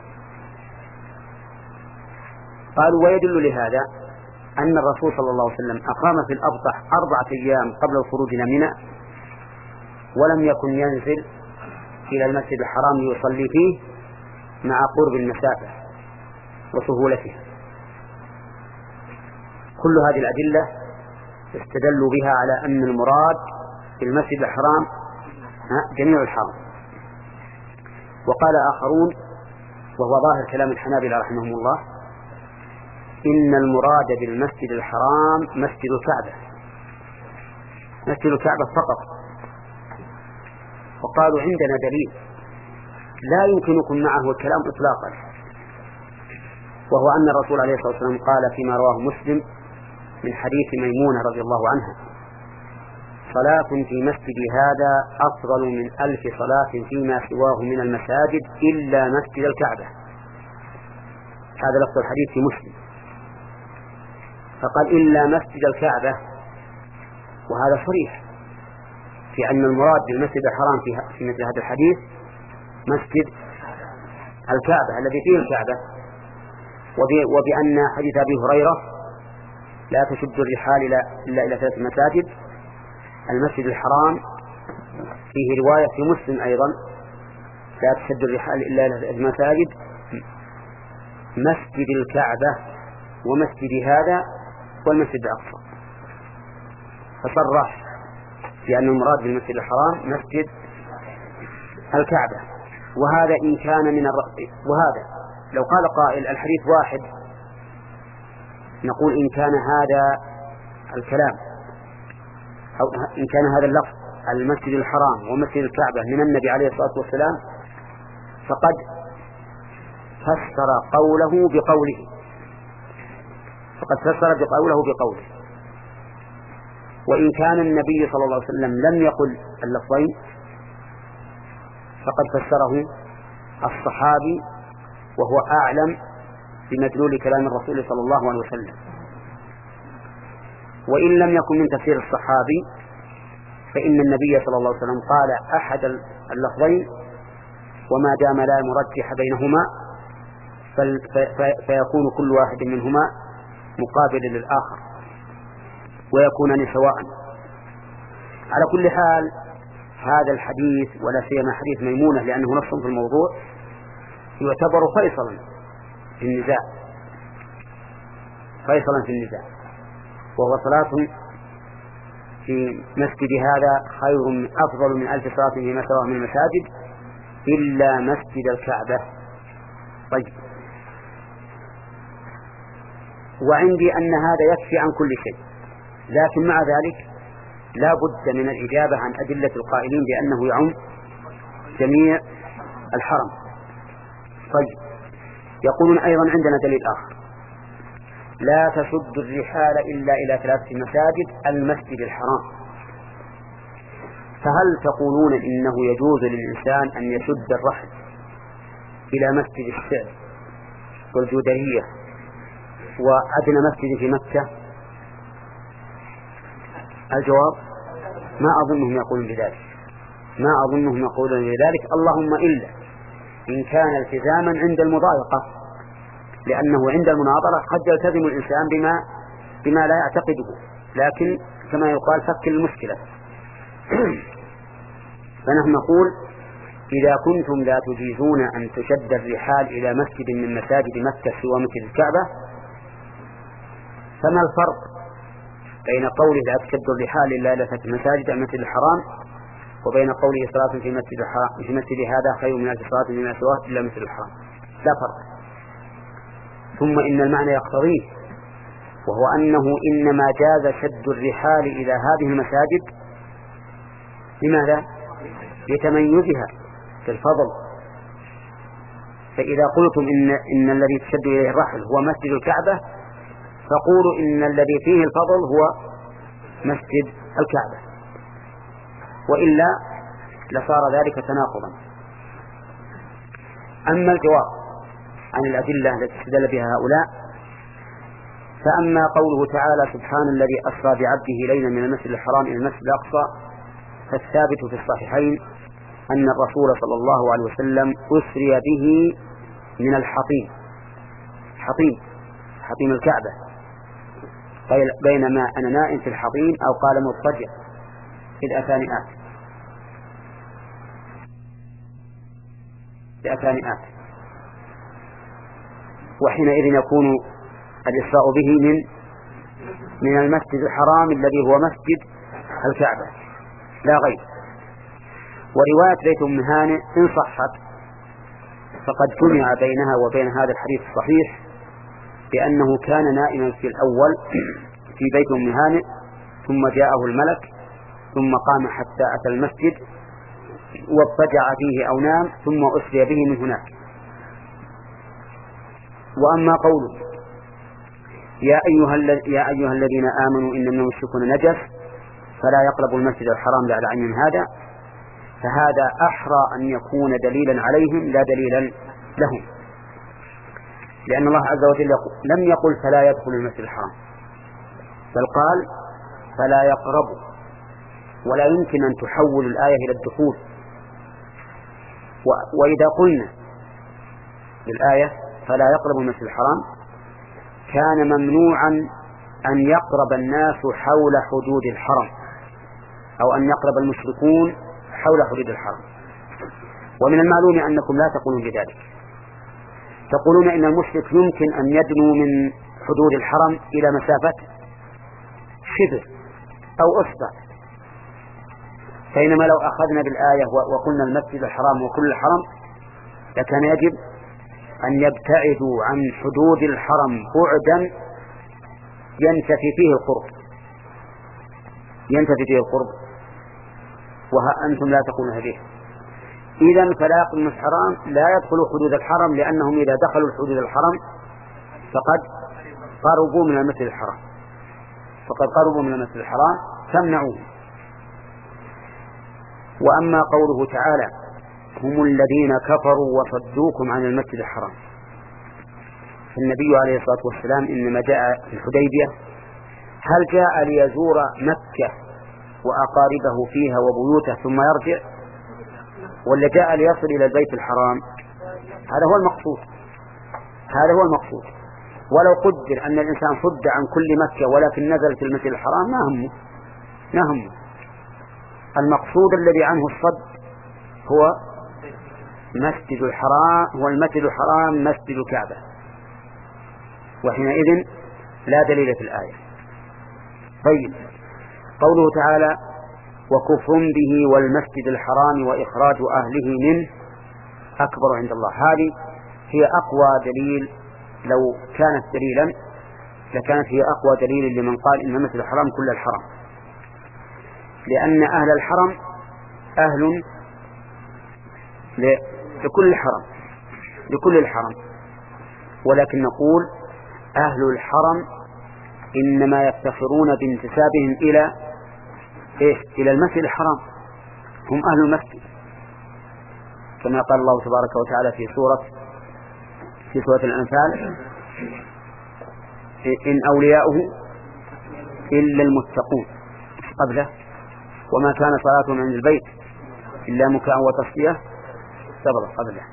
قالوا ويدل لهذا أن الرسول صلى الله عليه وسلم أقام في الأبطح أربعة أيام قبل الخروج إلى منى، ولم يكن ينزل إلى المسجد الحرام يصلي فيه مع قرب المسافة وسهولتها. كل هذه الأدلة استدلوا بها على أن المراد في المسجد الحرام جميع الحرم. وقال آخرون وهو ظاهر كلام الحنابلة رحمهم الله إن المراد بالمسجد الحرام مسجد الكعبة مسجد الكعبة فقط. وقالوا عندنا دليل لا يمكنكم معه الكلام إطلاقا، وهو أن الرسول عليه الصلاة والسلام قال فيما رواه مسلم من حديث ميمونة رضي الله عنها صلاة في مسجد هذا أفضل من ألف صلاة فيما سواه من المساجد إلا مسجد الكعبة. هذا لفظ الحديث في مسلم، فقال إلا مسجد الكعبة، وهذا صريح في أن المراد بالمسجد الحرام في مثل هذا الحديث مسجد الكعبة الذي فيه الكعبة، وبأن حديث أبي هريرة لا تشد الرحال إلا إلى ثلاث مساجد، المسجد الحرام فيه رواية في مسلم أيضا لا تشد الرحال إلا إلى ثلاث مساجد، مسجد الكعبة ومسجد هذا والمسجد الأقصى. فصرح بأن المراد بالمسجد الحرام مسجد الكعبة. وهذا إن كان من الرأي، وهذا لو قال قائل الحديث واحد نقول إن كان هذا الكلام أو إن كان هذا اللفظ المسجد الحرام ومسجد الكعبة من النبي عليه الصلاة والسلام فقد فسر قوله بقوله فقد فسر بقوله بقوله وإن كان النبي صلى الله عليه وسلم لم يقل اللفظين فقد فسره الصحابي وهو أعلم بمدلول كلام الرسول صلى الله عليه وسلم. وإن لم يكن من تفسير الصحابي فإن النبي صلى الله عليه وسلم قال أحد اللفظين وما دام لا مرجح بينهما فيكون كل واحد منهما مقابل للآخر ويكونان سواء. على كل حال هذا الحديث ولا سيما حديث ميمونة لأنه نص في الموضوع يعتبر فيصلا في النزاع فيصلا في النزاع وهو صلاة في مسجد هذا خير من أفضل من ألف صلاة فيما سواه من المساجد إلا مسجد الكعبة. طيب، وعندي أن هذا يكفي عن كل شيء، لكن مع ذلك لا بد من الإجابة عن أدلة القائلين بأنه يعم جميع الحرم. طيب، يقولون أيضا عندنا دليل آخر لا تشد الرحال إلا إلى ثلاثة مساجد المسجد الحرام، فهل تقولون إنه يجوز للإنسان أن يشد الرحل إلى مسجد السعد والجودرية وأدنى مسجد في مكة؟ الجواب ما أظنهم يقولون بذلك ما أظنهم يقولون بذلك اللهم إلا إن كان التزاما عند المضايقة، لأنه عند المناظرة قد يلتزم الإنسان بما بما لا يعتقده، لكن كما يقال فك المشكلة. فنحن نقول إذا كنتم لا تجيزون أن تشد الرحال إلى مسجد من مساجد مكة سوى مسجد الكعبة، فما الفرق بين قوله لا تشد الرحال إلا إلى ثلاث مساجد المسجد الحرام، وبين قوله صلاة في مسجد في مسجد هذا خير من ألف صلاة فيما سواه إلا مسجد الحرام، لا فرق. ثم إن المعنى يقتضيه، وهو أنه إنما جاز شد الرحال إلى هذه المساجد لماذا؟ لتميزها في الفضل. فإذا قلتم إن, إن الذي تشد إليه الرحل هو مسجد الكعبة، فقولوا إن الذي فيه الفضل هو مسجد الكعبة، وإلا لصار ذلك تناقضا. أما الجواب عن الأدلة التي استدل بها هؤلاء، فأما قوله تعالى سبحان الذي أسرى بعبده ليلا من المسجد الحرام إلى المسجد الأقصى، فالثابت في الصحيحين أن الرسول صلى الله عليه وسلم أسري به من الحطيم، حطيم حطيم الكعبة، بينما أنا نائم في الحطيم أو قال مضطجع إذ أتاني آت إذ أتاني آت وحينئذ يكون الإسراء به من من المسجد الحرام الذي هو مسجد الكعبة لا غير. ورواية بيت أم هانئ إن صحت فقد جمع بينها وبين هذا الحديث الصحيح بأنه كان نائما في الأول في بيت أم هانئ، ثم جاءه الملك ثم قام حتى أتى المسجد واضطجع فيه أو نام ثم أسري به من هناك. وأما قوله يا أيها, يا أيها الذين آمنوا إن من المشركون نجس فلا يقربوا المسجد الحرام بعد عام هذا، فهذا أحرى أن يكون دليلا عليهم لا دليلا لهم، لأن الله عز وجل لم يقل فلا يدخل المسجد الحرام، بل قال فلا يقربوا، ولا يمكن أن تحول الآية إلى الدخول. وإذا قلنا بالآية فلا يقربوا المسجد الحرام كان ممنوعا أن يقرب الناس حول حدود الحرم، أو أن يقرب المشركون حول حدود الحرم. ومن المعلوم أنكم لا تقولون بذلك، تقولون إن المشرك يمكن أن يدنو من حدود الحرم إلى مسافة شبر أو أصبع، فإنما لو أخذنا بالآية وقلنا المسجد الحرام وكل الحرم لكان يجب أن يبتعدوا عن حدود الحرم بعدا ينتفي فيه القرب ينتفي فيه القرب وها أنتم لا تقولون هذه. إذن فلا يقربوا المسجد الحرام لا يدخلوا حدود الحرم، لأنهم إذا دخلوا حدود الحرم فقد قربوا من المسجد الحرام فقد قربوا من المسجد الحرام فامنعوه. وأما قوله تعالى هم الذين كفروا وصدوكم عن المسجد الحرام، فالنبي عليه الصلاة والسلام إنما جاء في الحديبية، هل جاء ليزور مكة وأقاربه فيها وبيوته ثم يرجع، ولا جاء ليصل إلى البيت الحرام؟ هذا هو المقصود هذا هو المقصود ولو قدر أن الإنسان صد عن كل مكة ولكن نزل في المسجد الحرام ما همه ما همه المقصود الذي عنه الصد هو مسجد الحرام، هو المسجد الحرام مسجد الكعبة، وحينئذ لا دليل في الآية. طيب، قوله تعالى وكفر به والمسجد الحرام وإخراج أهله منه أكبر عند الله، هذه هي أقوى دليل، لو كانت دليلا لكانت هي أقوى دليل لمن قال إن المسجد الحرام كل الحرم، لأن أهل الحرم أهل لكل الحرم لكل الحرم ولكن نقول أهل الحرم إنما يفتخرون بانتسابهم إلى إيه؟ إلى المسجد الحرام، هم أهل المسجد، كما قال الله تبارك وتعالى في سورة في سورة الأنفال إن أولياؤه إلا المتقون قبله وما كان صلاتهم عند البيت إلا مكاء وتصدية سبب قبله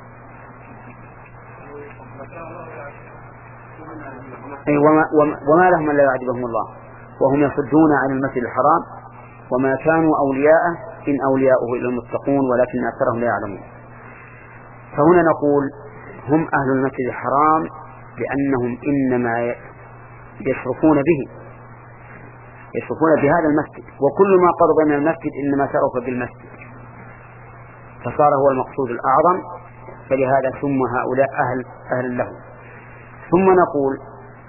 أي وما, وما, وما لهم لا يعذبهم الله وهم يصدون عن المسجد الحرام وما كانوا أولياءه إن أولياؤه إلا المتقون ولكن أكثرهم لا يعلمون. فهنا نقول هم أهل المسجد الحرام لأنهم إنما يشرفون به يصفون بهذا المسجد، وكل ما قرب من المسجد إنما شرف بالمسجد، فصار هو المقصود الأعظم، فلهذا ثم هؤلاء أهل, أهل له. ثم نقول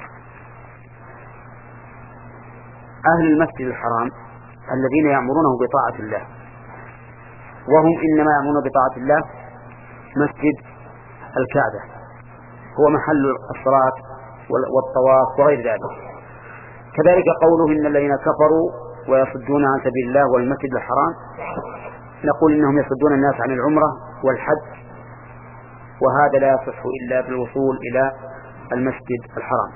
أهل المسجد الحرام الذين يأمرونه بطاعة الله، وهم إنما يأمرون بطاعة الله مسجد الكعبة هو محل الصلاة والطواف وغير ذلك. كذلك قوله إن الذين كفروا ويصدون عن سبيل الله والمسجد الحرام، نقول إنهم يصدون الناس عن العمرة والحج، وهذا لا يصح إلا بالوصول إلى المسجد الحرام.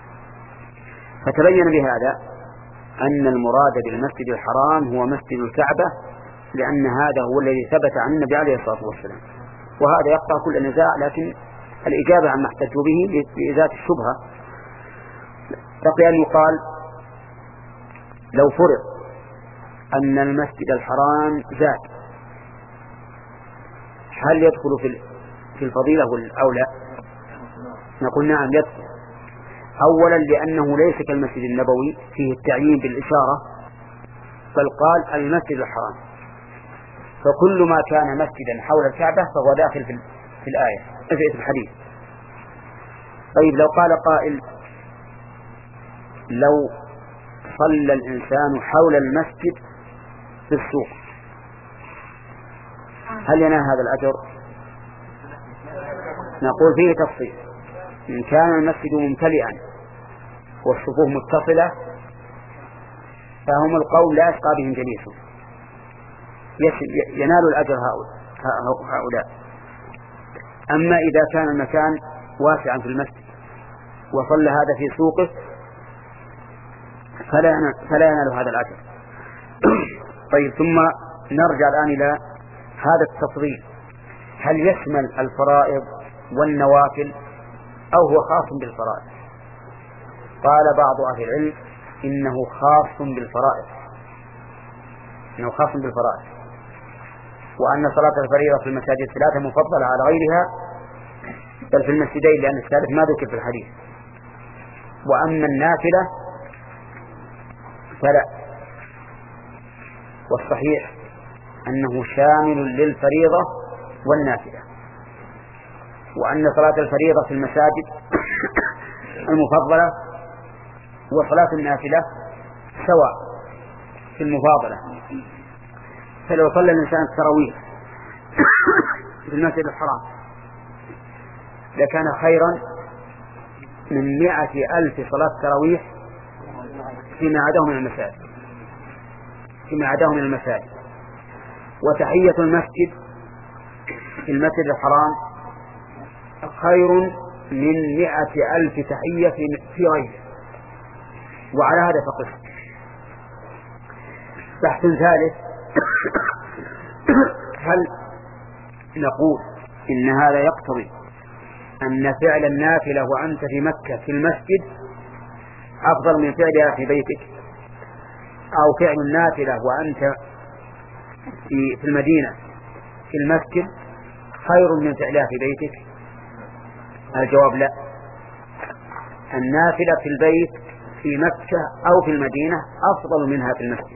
فتبين بهذا أن المراد بالمسجد الحرام هو مسجد الكعبة، لأن هذا هو الذي ثبت عن النبي عليه الصلاة والسلام، وهذا يقطع كل نزاع. لكن الإجابة عما احتجوا به لإزالة الشبهة. بقي أن يقال لو فرض أن المسجد الحرام زاد، هل يدخل في في الفضيلة أو لا؟ نقول نعم يدخل. أولا لأنه ليس كالمسجد النبوي فيه التعيين بالإشارة، بل قال المسجد الحرام، فكل ما كان مسجدا حول الكعبة فهو داخل في, في الآية في الحديث. طيب لو قال قائل لو صلى الإنسان حول المسجد في السوق هل ينال هذا الأجر؟ نقول فيه تفصيل. إن كان المسجد ممتلئا والصفوف متصلة فهم القوم لا يشقى بهم جليسهم، ينال الأجر هؤلاء. أما إذا كان المكان واسعا في المسجد وصلى هذا في سوقه فلا ينال, فلا ينال هذا الأجر. طيب ثم نرجع الآن إلى هذا التفضيل، هل يشمل الفرائض والنوافل أو هو خاص بالفرائض؟ قال بعض أهل العلم إنه خاص بالفرائض، إنه خاص بالفرائض، وأن صلاة الفريضة في المساجد الثلاثة مفضلة على غيرها بل في المسجدين، لأن الثالث ما ذكر في الحديث. وأما النافلة فلا، والصحيح أنه شامل للفريضة والنافلة، وأن صلاة الفريضة في المساجد المفضلة وصلاة النافلة سواء في المفاضلة. فلو صلى الإنسان التراويح في المسجد الحرام لكان خيرا من مئة ألف صلاة تراويح فيما عداه من المساجد فيما عداه من المساجد. وتحية المسجد في المسجد الحرام خير من مئة ألف تحية في غيره. وعلى هذا فقط بحث ثالث، هل نقول إن هذا يقتضي أن فعل النافلة وأنت في مكة في المسجد أفضل من فعلها في بيتك، أو فعل النافلة وأنت في في المدينة في المسجد خير من فعلها في بيتك؟ الجواب لا. النافلة في البيت في مكة أو في المدينة أفضل منها في المسجد،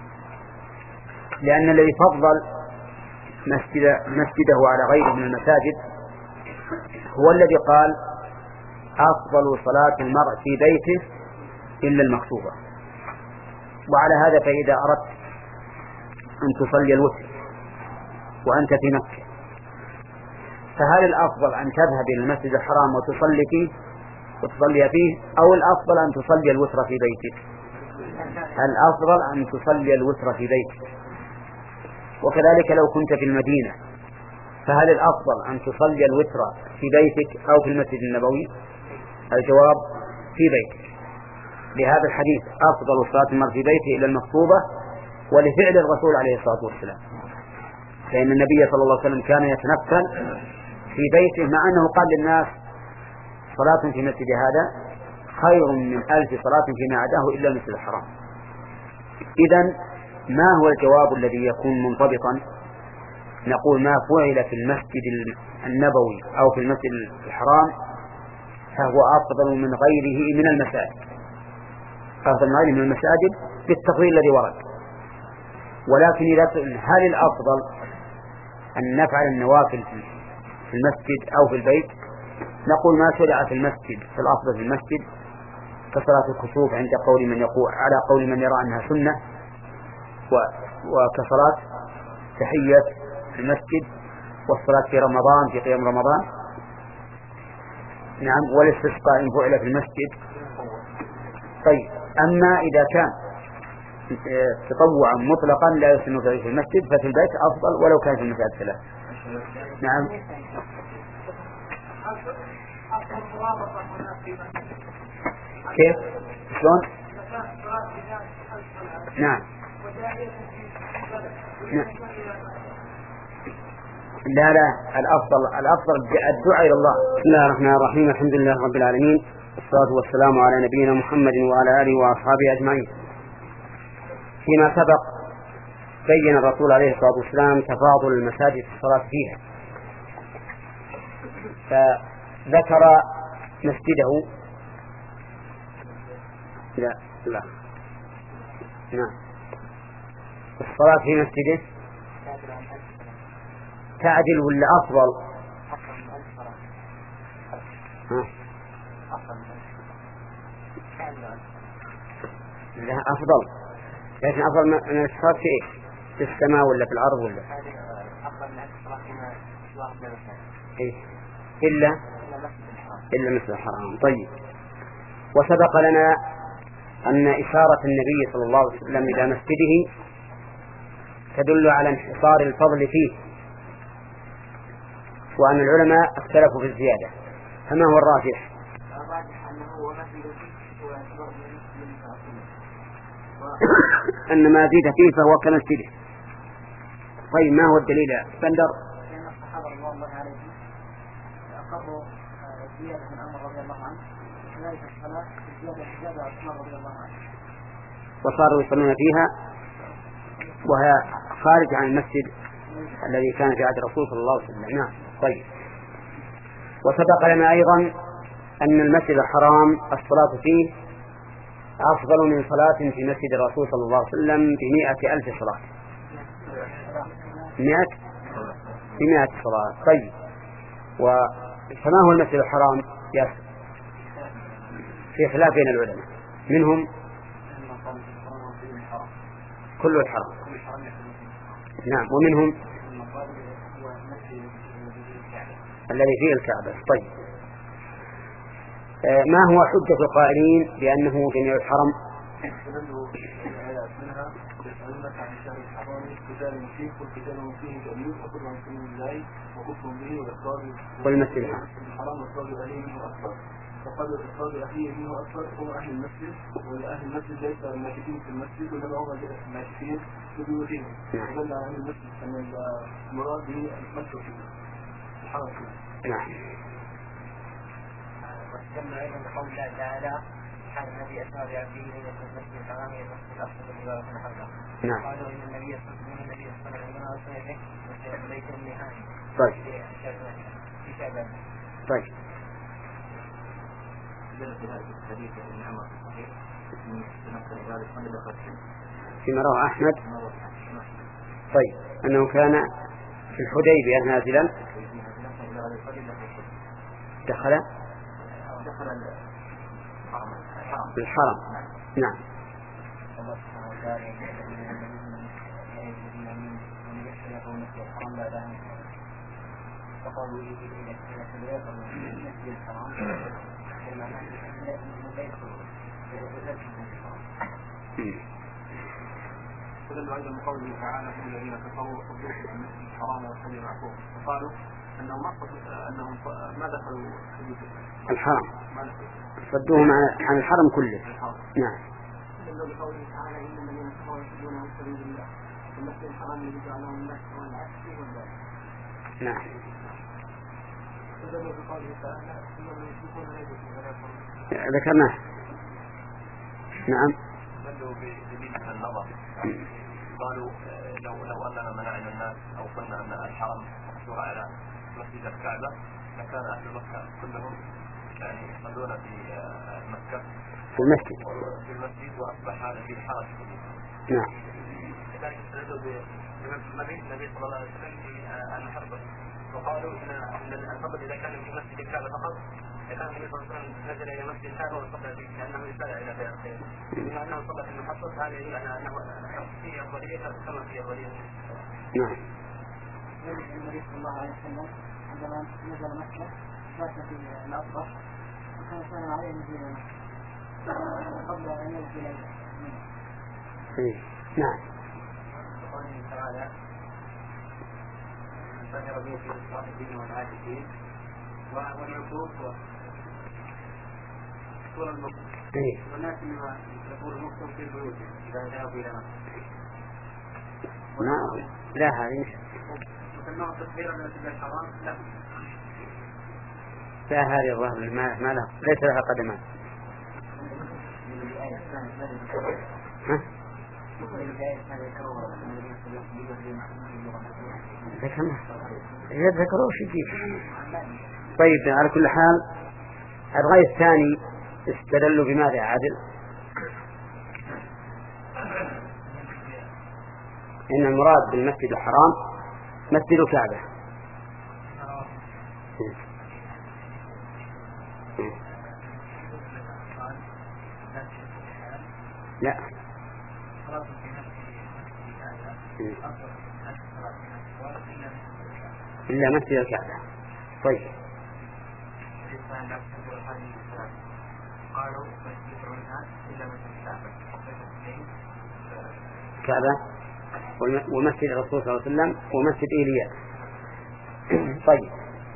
لأن الذي فضل مسجد مسجده على غيره من المساجد هو الذي قال أفضل صلاة المرء في بيته إلا المكتوبة. وعلى هذا فإذا أردت أن تصلي الوتر وأنت في مكة فهل الأفضل أن تذهب إلى المسجد الحرام وتصلي فيه وتصلي فيه أو الأفضل أن تصلي الوتر في بيتك؟ الأفضل أن تصلي الوتر في بيتك. وكذلك لو كنت في المدينة فهل الأفضل أن تصلي الوتر في بيتك أو في المسجد النبوي؟ الجواب في بيتك، لهذا الحديث أفضل صلاة المرء في بيته إلى المكتوبة، ولفعل الرسول عليه الصلاة والسلام، فإن النبي صلى الله عليه وسلم كان يتنفل في بيته مع أنه قال للناس صلاة في مسجد هذا خير من ألف صلاة فيما عداه إلا المسجد الحرام. إذن ما هو الجواب الذي يكون منضبطا؟ نقول ما فعل في المسجد النبوي أو في المسجد الحرام فهو أفضل من غيره من المساجد، أفضل من غيره من المساجد بالتفضيل الذي ورد. ولكن إذا هل الأفضل أن نفعل النوافل في المسجد أو في البيت؟ نقول ما شرع في المسجد في الأفضل في المسجد كصلاة الكسوف عند قول من يقول على قول من يرى أنها سنة، وكصلاة تحية في المسجد، والصلاة في رمضان في قيام رمضان. نعم، والاستسقاء إن فعل في المسجد. طيب، أما إذا كان تطوعا مطلقا لا يسن في المسجد ففي البيت أفضل ولو كان في المساجد ثلاث. نعم. كيف؟ شلون؟ نعم. نعم. لا لا الأفضل الأفضل الدعاء إلى الله. بسم الله الرحمن الرحيم، الحمد لله رب العالمين، والصلاة والسلام على نبينا محمد وعلى آله وأصحابه أجمعين. فيما سبق بين الرسول عليه الصلاة والسلام تفاضل المساجد في الصلاة فيها، فذكر مسجده لا لا نعم الصلاة في مسجده تعدل ولا أفضل؟ ها؟ لا أفضل، لكن أفضل من الصلاة في إيه؟ في السماء ولا في الأرض ولا؟ إيه؟ إلا إلا مثل الحرام. طيب، وسبق لنا أن إشارة النبي صلى الله عليه وسلم إلى مسجده تدل على انحصار الفضل فيه، وأن العلماء اختلفوا في الزيادة، فما هو الراجح؟ أن ما زيد فيه فهو كمسجده. طيب، ما هو الدليل يا بندر؟ لأن الصحابة رضي الله عليهم أقروا زيادة من عمر رضي الله عنه، وكذلك الصلاة زيادة زيادة عثمان رضي الله عنه، وصاروا يصلون فيها وهي خارج عن المسجد الذي كان في عهد الرسول صلى الله عليه وسلم. نعم. طيب، وسبق لنا أيضا أن المسجد الحرام الصلاة فيه أفضل من صلاة في مسجد الرسول صلى الله عليه وسلم بمئة ألف صلاة. مئة بمئة صلاة. طيب، فما هو المسجد الحرام؟ يس في خلاف بين العلماء، منهم كل الحرام، نعم، ومنهم الذي فيه الكعبة. طيب، آه ما هو حجة القائلين بأنه جميع الحرم؟ والمسجد الحرام فقد الإفراد الأخير منه أكبر هو أهل المسجد، وأهل المسجد ليس الماشيين في المسجد وإنما هم الماشيين في بيوتهم. فدل على أهل المسجد أن المراد به المسجد في الحرم. نعم. واستمع أيضا بقول الله تعالى: حال النبي أسمى بعبده ليلة المسجد الحرام إلى المسجد الأقصى المبارك حوله. نعم. قالوا إن النبي صلى الله عليه وسلم أرسل به وليس النهاية. طيب. في شعبان. طيب. فيما رواه أحمد. طيب، أنه كان في الحديبية نازلا دخل الحرم. نعم. فدلوا أيضا من قوله تعالى: هم الذين كفروا وصدوكم عن المسجد الحرام والسبيل المعصوم، وقالوا أنهم ما أنهم ما دخلوا الحرم، صدوهم عن الحرم كله. نعم. فدلوا بقوله تعالى: إن الذين كفروا يصدون عن سبيل الله والمسجد الحرام الذي جعله الناس والعكس فيه والباب. نعم. فدلوا بقوله تعالى: إنهم يشركون يدهم ولا يقولون. ذكرناه. نعم. بدوا بدليل النظر، قالوا لو لو أننا منعنا الناس أو قلنا أن الحرم محصور على مسجد الكعبة لكان أهل مكة كلهم يعني يصلون في مكة في المسجد. في المسجد وأصبح هذا في الحرج. نعم. كذلك استندوا بالنبي النبي صلى الله عليه وسلم في الحرب وقالوا إن الفضل إذا كان في مسجد الكعبة فقط كان النبي صلى الله عليه وسلم نزل إلى مسجد الكعبة وصلى فيه كأنه يسارع إلى فعل الخير. بما أنه صلى في المحطة هذا يدل على أنه فيه أفضلية كما فيه أفضلية. نعم. النبي صلى الله عليه وسلم عندما نزل مكة بات في الأطرف وكان سلم عليه نزول قبل أن ينزل منه. نعم. قوله تعالى فجر به في الصالحين والعادلين والعقوق صورة المكتوب والناس لما يقول المكتوب في البيوت إذا ذهبوا إلى مكة. نعم. لا هذه وسماه تكبيرا من الحرام. لا لا هذه الظهر ما ما له ليس لها قدمان. ها؟ ذكرنا إذا ذكروا شيء جيد. طيب على كل حال الرأي الثاني استدلوا بماذا عادل؟ إن المراد بالمسجد الحرام مسجد الكعبة. لا إلا مسجد الكعبة. طيب قالوا مسجد الناس إلا مسجد الكعبة كعبة ومسجد الرسول صلى الله عليه وسلم ومسجد إيليا. طيب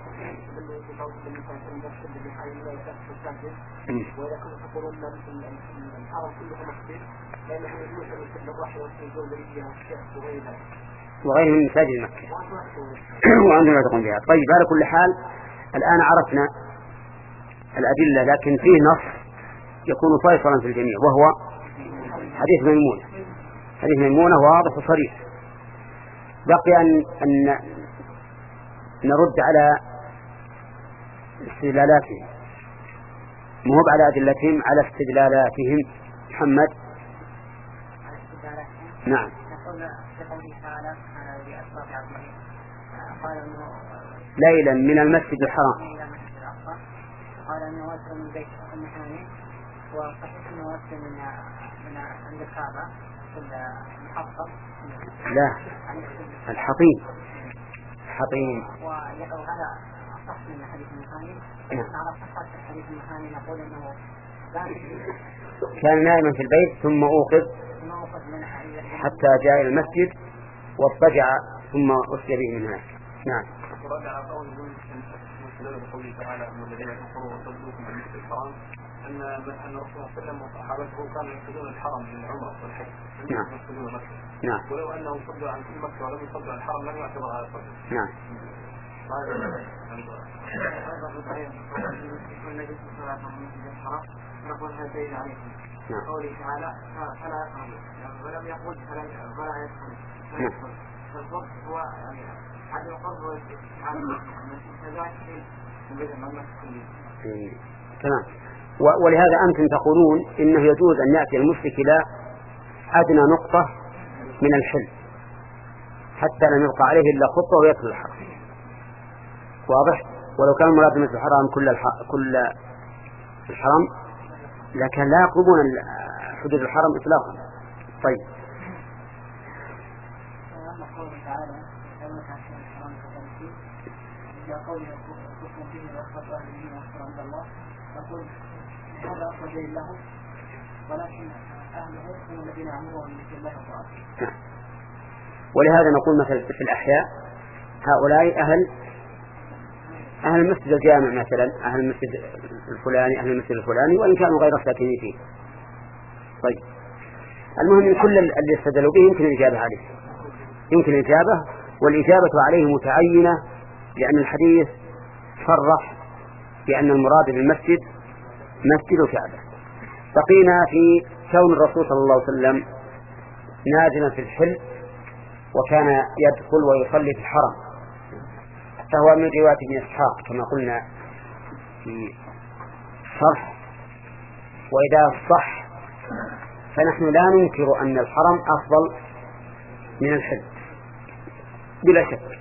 وإذا كنتم تقولون أن الحرم كله مسجد لأنه يجوز أن يسجد الرحل والسجود والرجل والشيخ وغيرها وغيره من مساجد مكة وأنتم لا تقوم بها. طيب على كل حال الآن عرفنا الأدلة لكن فيه نص يكون فيصلا في الجميع وهو حديث ميمونة. حديث ميمونة واضح وصريح. بقي أن, أن نرد على استدلالاتهم مو على أدلتهم على استدلالاتهم. محمد. نعم. ليلا من المسجد الحرام قال أنه وصل من بيت أم حنين وصحيح أنه وصل من من عند الكعبة في المحطة. لا الحطيم الحطيم وهذا أصح من حديث المحاني. على صحة حديث المحاني نقول أنه كان نائما في البيت ثم أوقظ حتى جاء إلى المسجد واضطجع ثم أسري به من هناك. نعم. ورجع قول قوله تعالى أن الذين كفروا وصدوكم عن المسجد الحرام أن أن الرسول صلى الله عليه وسلم وصحابته كانوا يقصدون الحرم من العمرة والحج. نعم. نعم. ولو أنهم صدوا عن كل مكة ولم يصدوا عن الحرم لم يعتبر هذا الصدق. نعم. نقول هذين عليكم. قوله تعالى فلا يقربوا ولم يقل فلا يدخل. فالفرق هو يعني عدم القرب والاستحقاق من كذلك من بدء المملكة كلها. تمام. ولهذا أنتم تقولون إنه يجوز أن يأتي المشرك إلى أدنى نقطة من الحل حتى لم يبقى عليه إلا خطوة ويدخل الحرم. واضح؟ ولو كان مراد مثل الحرام كل كل الحرم لكن لا يقربون حدود الحرم إطلاقا. طيب. يقول يكون فيه وصفة أهل الدين وصفة عند الله يقول هذا أخرجين له ولكن أهله هم الذين يعمرون مثل الله وطاعته. ولهذا نقول مثلا في الأحياء هؤلاء أهل أهل المسجد الجامع مثلا أهل المسجد الفلاني أهل المسجد الفلاني وإن كانوا غير ساكنين فيه. طيب المهم كل اللي استدلوا به يمكن الإجابة عليه يمكن الإجابة والإجابة عليه متعينة لأن الحديث صرح بأن المراد بالمسجد مسجد الكعبة. بقينا في كون الرسول صلى الله عليه وسلم نازلا في الحل وكان يدخل ويصلي في الحرم فهو من رواية ابن إسحاق كما قلنا في الشرح وإذا صح فنحن لا ننكر أن الحرم أفضل من الحل بلا شك،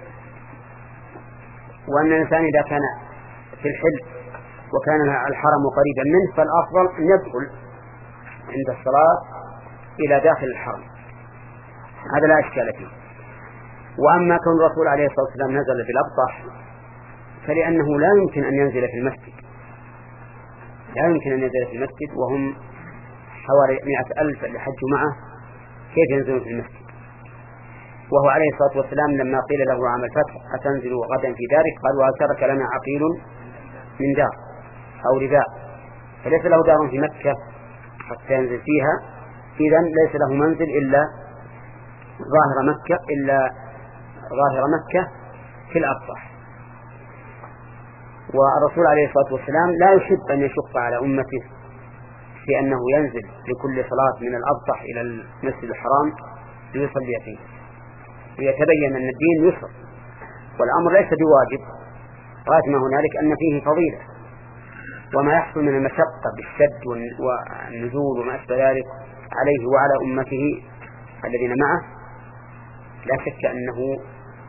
وأن الإنسان إذا كان في الحل وكان الحرم قريبا منه فالأفضل أن يدخل عند الصلاة إلى داخل الحرم، هذا لا إشكال فيه. وأما كون الرسول عليه الصلاة والسلام نزل بالأبطح فلأنه لا يمكن أن ينزل في المسجد، لا يمكن أن ينزل في المسجد وهم حوالي مئة ألف اللي حجوا معه، كيف ينزلون في المسجد؟ وهو عليه الصلاة والسلام لما قيل له عام الفتح أتنزل غدا في دارك قال وهل ترك لنا عقيل من دار أو رداء، فليس له دار في مكة حتى ينزل فيها، إذن ليس له منزل إلا ظاهر مكة إلا ظاهر مكة في الأبطح. والرسول عليه الصلاة والسلام لا يحب أن يشق على أمته في أنه ينزل لكل صلاة من الأبطح إلى المسجد الحرام ليصلي فيه، ويتبين أن الدين يسر والأمر ليس بواجب غاية ما هنالك أن فيه فضيلة، وما يحصل من المشقة بالشد والنزول وما أشبه ذلك عليه وعلى أمته الذين معه لا شك أنه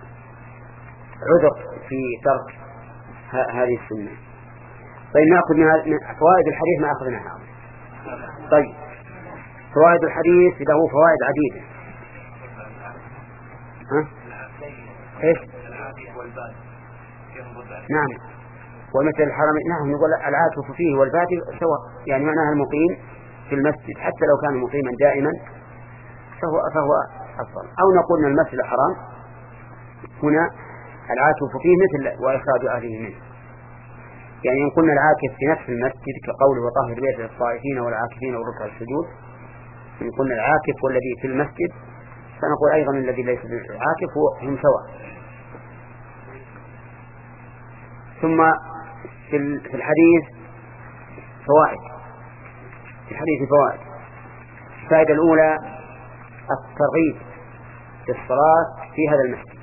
عذر في ترك هذه السنة. طيب نأخذ من فوائد الحديث ما أخذناها. طيب فوائد الحديث له فوائد عديدة. ها؟ إيش؟ نعم. ومثل الحرم نعم نقول العاكف فيه والبادي سواء، يعني معناها المقيم في المسجد حتى لو كان مقيما دائما فهو فهو أفضل، أو نقول أن المسجد الحرام هنا العاكف فيه مثل وإخراج أهله منه، يعني إن قلنا العاكف في نفس المسجد كقوله وطهر بيت للطائفين والعاكفين والركع السجود، إن قلنا العاكف والذي في المسجد فنقول أيضا الذي ليس بالعاكف هم سواء. ثم في الحديث فوائد، في الحديث فوائد. الفائدة الأولى الترغيب في الصلاة في هذا المسجد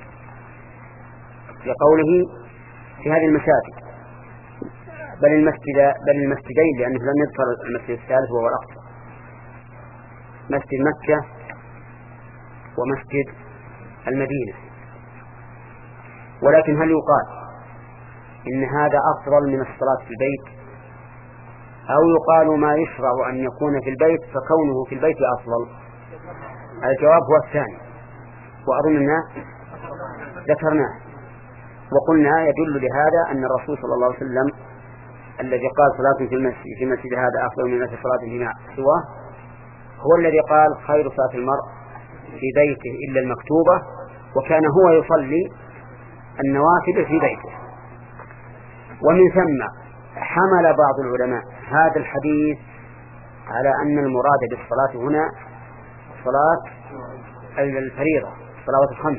لقوله في هذه المساجد بل المسجد بل المسجدين، لأنه لم يذكر المسجد الثالث وهو الأقصى، مسجد مكة ومسجد المدينة. ولكن هل يقال إن هذا أفضل من الصلاة في البيت، أو يقال ما يشرع أن يكون في البيت فكونه في البيت أفضل؟ الجواب هو الثاني، وأظننا ذكرناه وقلنا يدل لهذا أن الرسول صلى الله عليه وسلم الذي قال صلاة في المسجد في المسجد هذا أفضل من ألف صلاة فيما سواه هو الذي قال خير صلاة المرء في بيته إلا المكتوبة، وكان هو يصلي النوافل في بيته. ومن ثم حمل بعض العلماء هذا الحديث على أن المراد بالصلاة هنا صلاة الفريضة صلوات الخمس،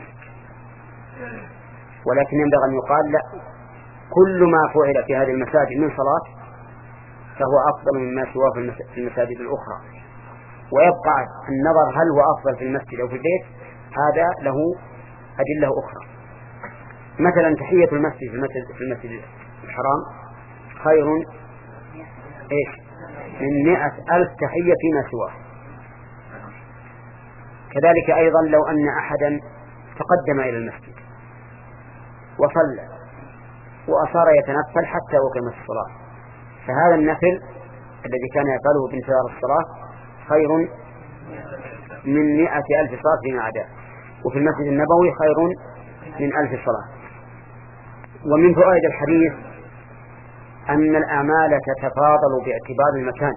ولكن ينبغي أن يقال لا، كل ما فعل في هذه المساجد من صلاة فهو أفضل مما سواه في المساجد الأخرى، ويبقى النظر هل هو أفضل في المسجد أو في البيت هذا له أدلة أخرى. مثلا تحية المسجد في المسجد, في المسجد الحرام خير إيش من مئة ألف تحية فيما سواه. كذلك أيضا لو أن أحدا تقدم إلى المسجد وصلى وأصار يتنفل حتى أقيمت الصلاة، فهذا النفل الذي كان يفعله بانتظار الصلاة خير من مئة ألف صلاة فيما عداه. وفي المسجد النبوي خير من ألف صلاة. ومن فوائد الحديث أن الأعمال تتفاضل باعتبار المكان،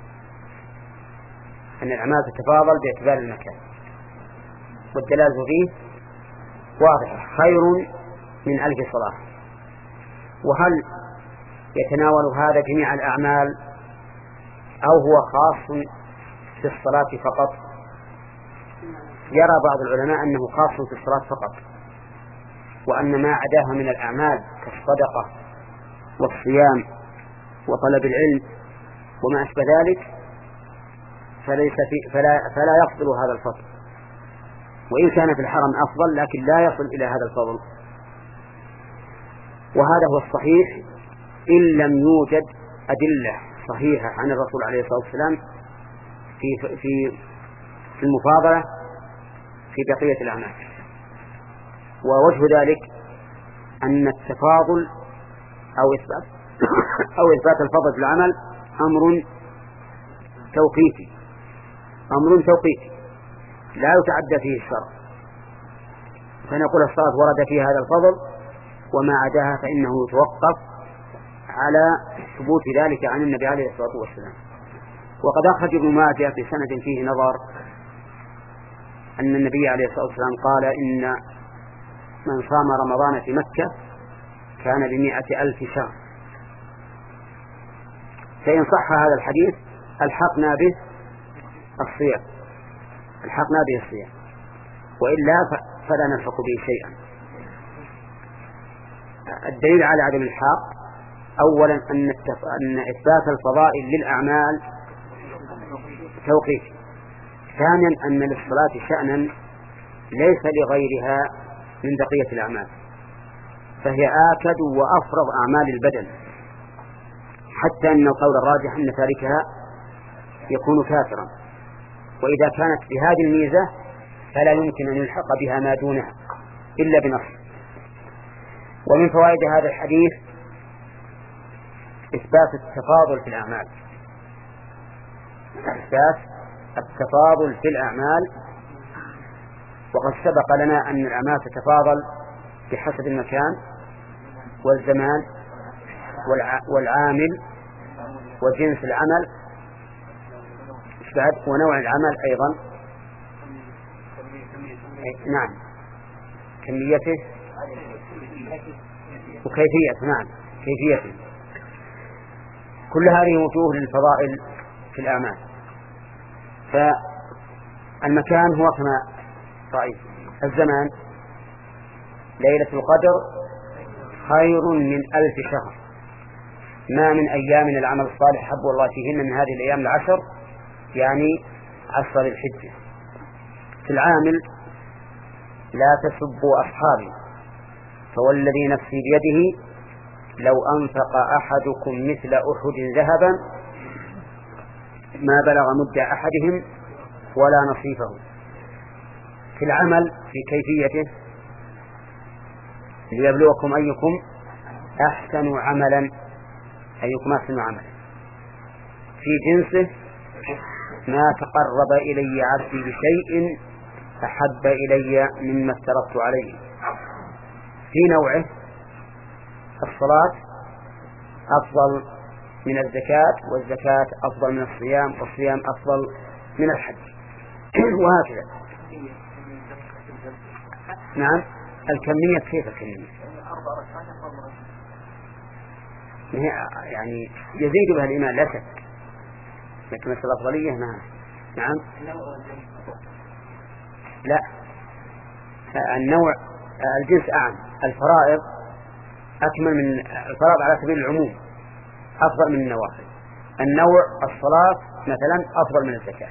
أن الأعمال تتفاضل باعتبار المكان، والدلالة فيه واضحة خير من ألف صلاة. وهل يتناول هذا جميع الأعمال أو هو خاص في الصلاة فقط؟ يرى بعض العلماء أنه خاص في الصلاة فقط، وأن ما عداها من الأعمال كالصدقة والصيام وطلب العلم وما أشبه ذلك فليس في فلا, فلا يفضل هذا الفضل، وإن كان في الحرم أفضل لكن لا يصل إلى هذا الفضل. وهذا هو الصحيح إن لم يوجد أدلة صحيحة عن الرسول عليه الصلاة والسلام في في في المفاضلة في بقية الأعمال. ووجه ذلك أن التفاضل أو إثبات أو إثبات الفضل في العمل أمر توقيفي أمر توقيفي لا يتعدى فيه الشرع، فنقول الصلاة ورد فيها هذا الفضل وما عداها فإنه يتوقف على ثبوت ذلك عن النبي عليه الصلاة والسلام. وقد أخرج ابن ماجه في سند فيه نظر أن النبي عليه الصلاة والسلام قال إن من صام رمضان في مكة كان بمئة ألف شهر. فإن صح هذا الحديث الحقنا به الصيام الحقنا به الصيام وإلا فلا نلحق به شيئا. الدليل على عدم الحق أولا أن, التف... أن إثبات الفضائل للأعمال توقيفي. ثانيا أن للصلاة شأنا ليس لغيرها من بقية الأعمال، فهي آكد وأفرض أعمال البدن، حتى أن القول الراجح أن تاركها يكون كافرا. وإذا كانت بهذه الميزة فلا يمكن أن يلحق بها ما دونها إلا بنص. ومن فوائد هذا الحديث إثبات التفاضل في الأعمال إثبات التفاضل في الأعمال وقد سبق لنا أن الأعمال تتفاضل بحسب المكان والزمان والعامل وجنس العمل ونوع العمل أيضا. نعم كميته وكيفيته. نعم كيفيته. كل هذه وجوه للفضائل في الأعمال. فالمكان هو كما رأيت. الزمان ليلة القدر خير من ألف شهر، ما من أيام العمل الصالح حب الله فيهن من هذه الأيام العشر، يعني عشر الحجة. في العامل لا تسبوا أصحابي فوالذي نفسي بيده لو أنفق أحدكم مثل أحد ذهبا ما بلغ مد أحدهم ولا نصيفه. في العمل في كيفيته ليبلوكم أيكم أحسن عملا أيكم أحسن عملا. في جنسه ما تقرب إلي عبدي بشيء أحب إلي مما افترضت عليه. في نوعه الصلاة أفضل من الزكاة والزكاة أفضل من الصيام والصيام أفضل من الحج وهكذا. نعم الكمية كيف الكمية يعني يزيد بها الإيمان لا شك، لكن الأفضلية نعم. نعم لا النوع الجنس أعم. الفرائض أكمل من الفرائض على سبيل العموم أفضل من النوافل. النوع الصلاة مثلا أفضل من الزكاة.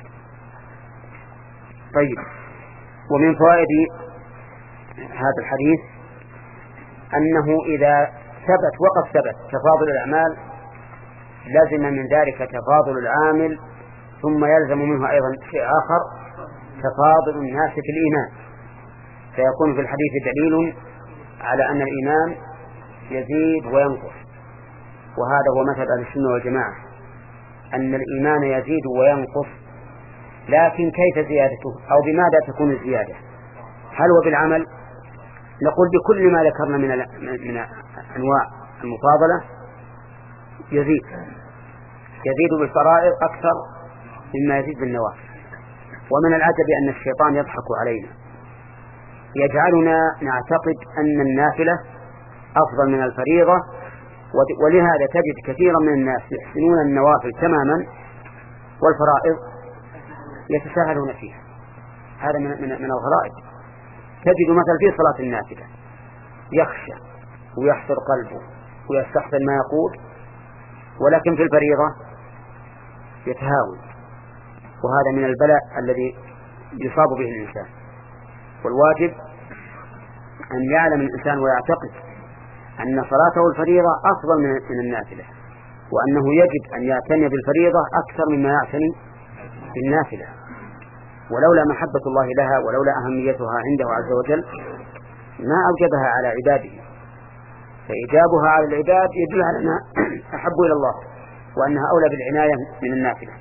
طيب ومن فوائد هذا الحديث أنه إذا ثبت وقد ثبت تفاضل الأعمال لازم من ذلك تفاضل العامل، ثم يلزم منه أيضا شيء آخر تفاضل الناس في الإيمان، فيكون في الحديث دليل على أن الإيمان يزيد وينقص. وهذا هو مذهب أهل السنة والجماعة أن الإيمان يزيد وينقص، لكن كيف زيادته أو بماذا تكون الزيادة؟ هل هو بالعمل؟ نقول بكل ما ذكرنا من من أنواع المفاضلة يزيد يزيد بالفرائض أكثر مما يزيد بالنوافل. ومن العجب أن الشيطان يضحك علينا يجعلنا نعتقد أن النافلة أفضل من الفريضة، ولهذا تجد كثيرا من الناس يحسنون النوافل تماما والفرائض يتساهلون فيها. هذا من من من الغرائب. تجد مثلا في صلاة النافلة يخشى ويحصر قلبه ويستحسن ما يقول، ولكن في الفريضة يتهاون، وهذا من البلاء الذي يصاب به الإنسان. والواجب أن يعلم الإنسان ويعتقد أن صلاته الفريضة أفضل من النافلة، وأنه يجب أن يعتني بالفريضة أكثر مما يعتني بالنافلة، ولولا محبة الله لها ولولا أهميتها عنده عز وجل ما أوجبها على عباده، فإيجابها على العباد يدل على أنها أحب إلى الله وأنها أولى بالعناية من النافلة.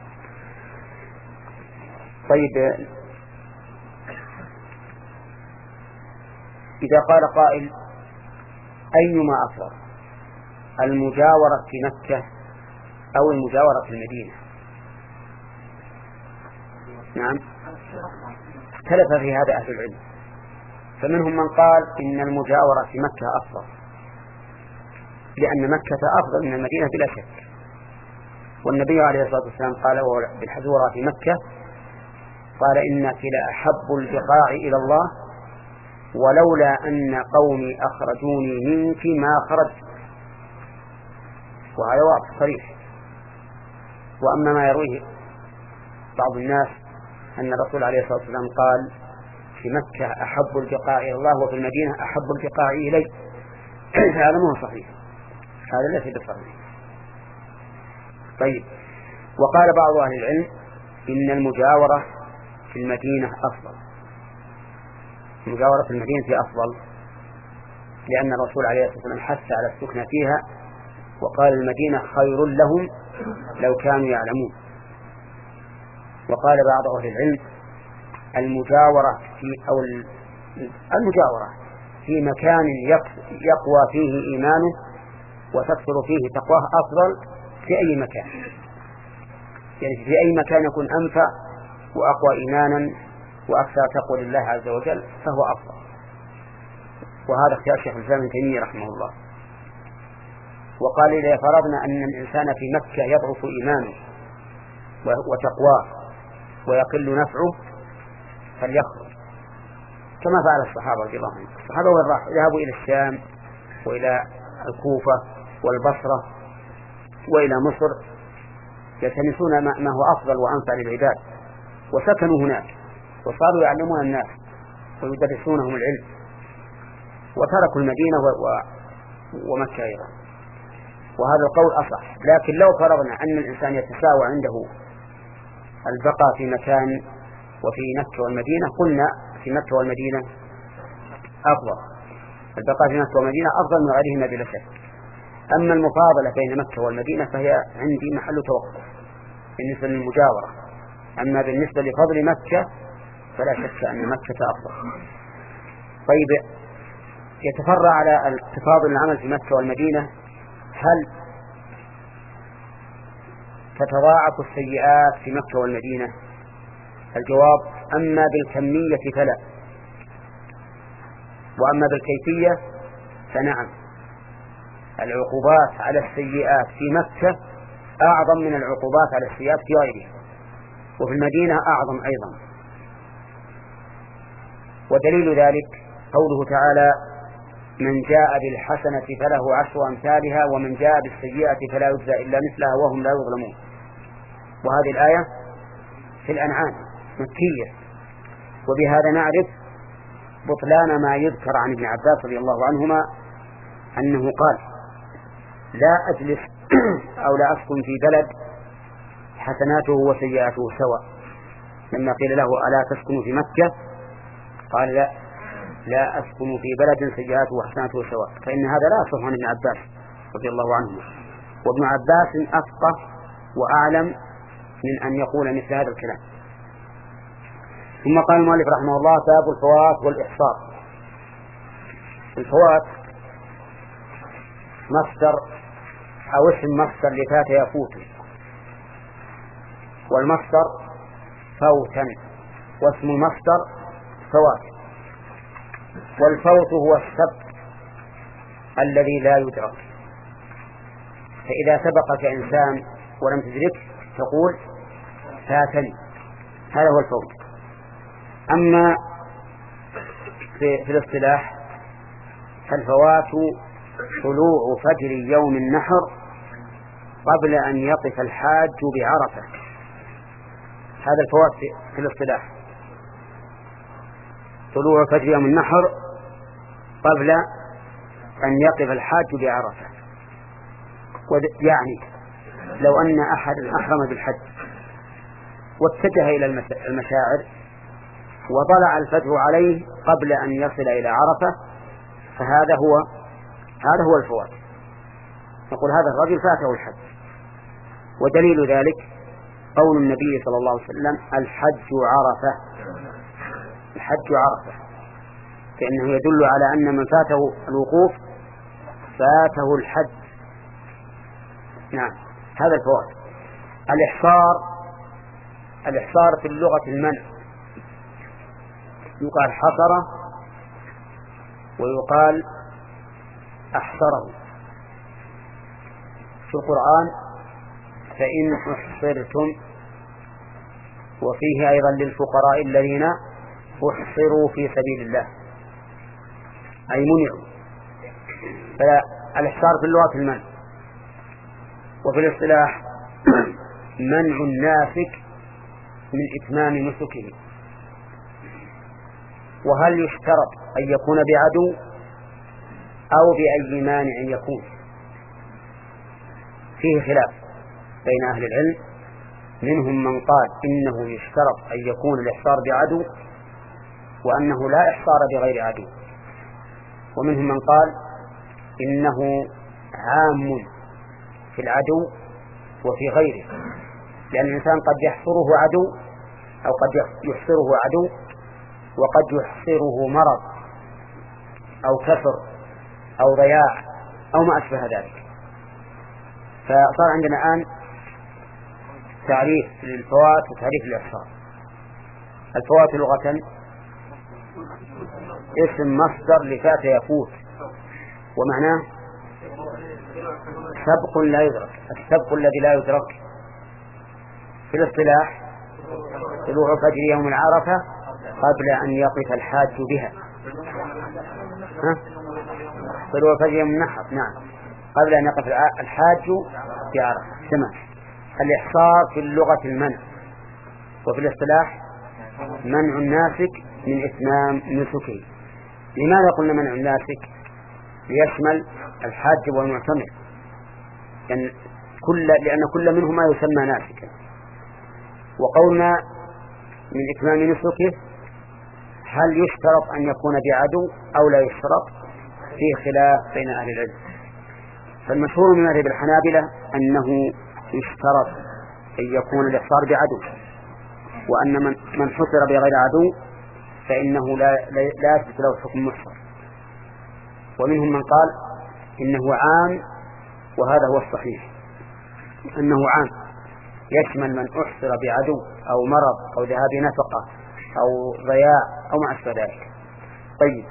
طيب، إذا قال قائل أيما أفضل، المجاورة في مكة أو المجاورة في المدينة؟ نعم، اختلف في هذا أهل العلم، فمنهم من قال إن المجاورة في مكة أفضل، لأن مكة أفضل من المدينة بلا شك، والنبي عليه الصلاة والسلام قال بالحزورة في مكة قال إنك لأحب البقاع إلى الله ولولا أن قومي أخرجوني منك ما خرجت، وهذا واضح صريح. وأما ما يرويه بعض الناس أن الرسول عليه الصلاة والسلام قال في مكة أحب البقاع إلى الله وفي المدينة أحب البقاع إلي، هذا ما هو صحيح، هذا ليس بصحيح. طيب، وقال بعض أهل العلم إن المجاورة في المدينة أفضل، المجاورة في المدينة أفضل لأن الرسول عليه الصلاة والسلام حث على السكنى فيها وقال المدينة خير لهم لو كانوا يعلمون. وقال بعض أهل العلم المجاورة في أو المجاورة في مكان يقوى فيه إيمانه وتكثر فيه تقواه أفضل في أي مكان، يعني في أي مكان يكون أنفع وأقوى إيمانا وأكثر تقوى لله عز وجل فهو أفضل. وهذا اختيار شيخ الإسلام ابن تيمية رحمه الله. وقال إذا فرضنا أن الإنسان في مكة يضعف إيمانه وتقواه ويقل نفعه فليخرج كما فعل الصحابة رضي الله عنهم. الصحابة وين راحوا؟ ذهبوا إلى الشام وإلى الكوفة والبصرة وإلى مصر يلتمسون ما هو أفضل وأنفع للعباد، وسكنوا هناك وصاروا يعلمون الناس ويدرسونهم العلم، وتركوا المدينة ومكة أيضا، وهذا القول أصح. لكن لو فرضنا أن الإنسان يتساوى عنده البقاء في مكان وفي مكة والمدينة قلنا في مكة والمدينة أفضل، البقاء في مكة والمدينة أفضل من غيرهما بلا شك. أما المفاضلة بين مكة والمدينة فهي عندي محل توقف بالنسبة للمجاورة، أما بالنسبة لفضل مكة فلا شك أن مكة أفضل. طيب، يتفرع على التفاضل العمل في مكة والمدينة هل تتضاعف السيئات في مكة والمدينة؟ الجواب أما بالكمية فلا، وأما بالكيفية فنعم. العقوبات على السيئات في مكة أعظم من العقوبات على السيئات في غيرها، وفي المدينة أعظم أيضا. ودليل ذلك قوله تعالى من جاء بالحسنة فله عشر أمثالها ومن جاء بالسيئة فلا يجزى إلا مثلها وهم لا يظلمون. وهذه الآية في الأنعام مكية، وبهذا نعرف بطلان ما يذكر عن ابن عباس رضي الله عنهما أنه قال لا أجلس أو لا أسكن في بلد حسناته وسيئاته سواء. لما قيل له ألا تسكن في مكة قال لا لا أسكن في بلد سيئاته وحسناته سواء، فإن هذا لا يصح عن ابن عباس رضي الله عنه، وابن عباس أفقه وأعلم من أن يقول مثل هذا الكلام. ثم قال المؤلف رحمه الله باب الفوات والإحصار. الفوات مصدر أو اسم مصدر لفات يفوت، والمصدر فوتا، واسم المصدر فوات. والفوت هو السبق الذي لا يدرك، فإذا سبقك إنسان ولم تدرك تقول فاتني، هذا هو الفوت. أما في, في الاصطلاح فالفوات طلوع فجر يوم النحر قبل أن يقف الحاج بعرفة، هذا الفوات في, في الاصطلاح، طلوع فجر يوم النحر قبل أن يقف الحاج بعرفة. يعني لو أن أحد أحرم بالحج واتجه إلى المشاعر وطلع الفجر عليه قبل أن يصل إلى عرفة فهذا هو هذا هو الفوات. نقول هذا الرجل فاته الحج. ودليل ذلك قول النبي صلى الله عليه وسلم الحج عرفة. الحج عرفة كأنه يدل على أن من فاته الوقوف فاته الحج. نعم هذا الفوات. الإحصار الإحصار في اللغة المنع، يقال حصر ويقال أحصره. في القرآن فإن أحصرتم، وفيه أيضا للفقراء الذين أحصروا في سبيل الله أي منعوا. فالإحصار في اللغة المنع، وفي الاصطلاح منع الناسك من إتمام نسكه. وهل يشترط أن يكون بعدو أو بأي مانع يكون؟ فيه خلاف بين أهل العلم، منهم من قال إنه يشترط أن يكون الإحصار بعدو وأنه لا إحصار بغير عدو، ومنهم من قال إنه عام في العدو وفي غيره، لأن الإنسان قد يحصره عدو أو قد يحصره عدو وقد يحصره مرض أو كسر أو ضياع أو ما أشبه ذلك. فصار عندنا الآن تعريف للفوات وتعريف للإحصار. الفوات لغة اسم مصدر لفات يفوت، ومعناه سبق لا يدرك، السبق الذي لا يدرك. في الاصطلاح طلوع فجر يوم العرفة قبل أن يقف الحاج بها. ها؟ طلوع فجر يوم النحر، نعم، قبل أن يقف الحاج بعرفة. تمام. الإحصار في اللغة المنع، وفي الاصطلاح منع الناسك من إتمام نسكه. لماذا قلنا منع الناسك؟ ليشمل الحاج والمعتمر، يعني كل لأن كل منهما يسمى ناسكا. وقولنا من إتمام نسكه هل يشترط أن يكون بعدو أو لا يشترط؟ فيه خلاف بين أهل العلم. فالمشهور من مذهب الحنابلة أنه يشترط أن يكون الإحصار بعدو، وأن من من حصر بغير عدو فإنه لا لا يثبت له حكم محصر. ومنهم من قال إنه عام، وهذا هو الصحيح، أنه عام يشمل من أحصر بعدو أو مرض أو ذهاب نفقة أو ضياع أو ما أشبه ذلك. طيب،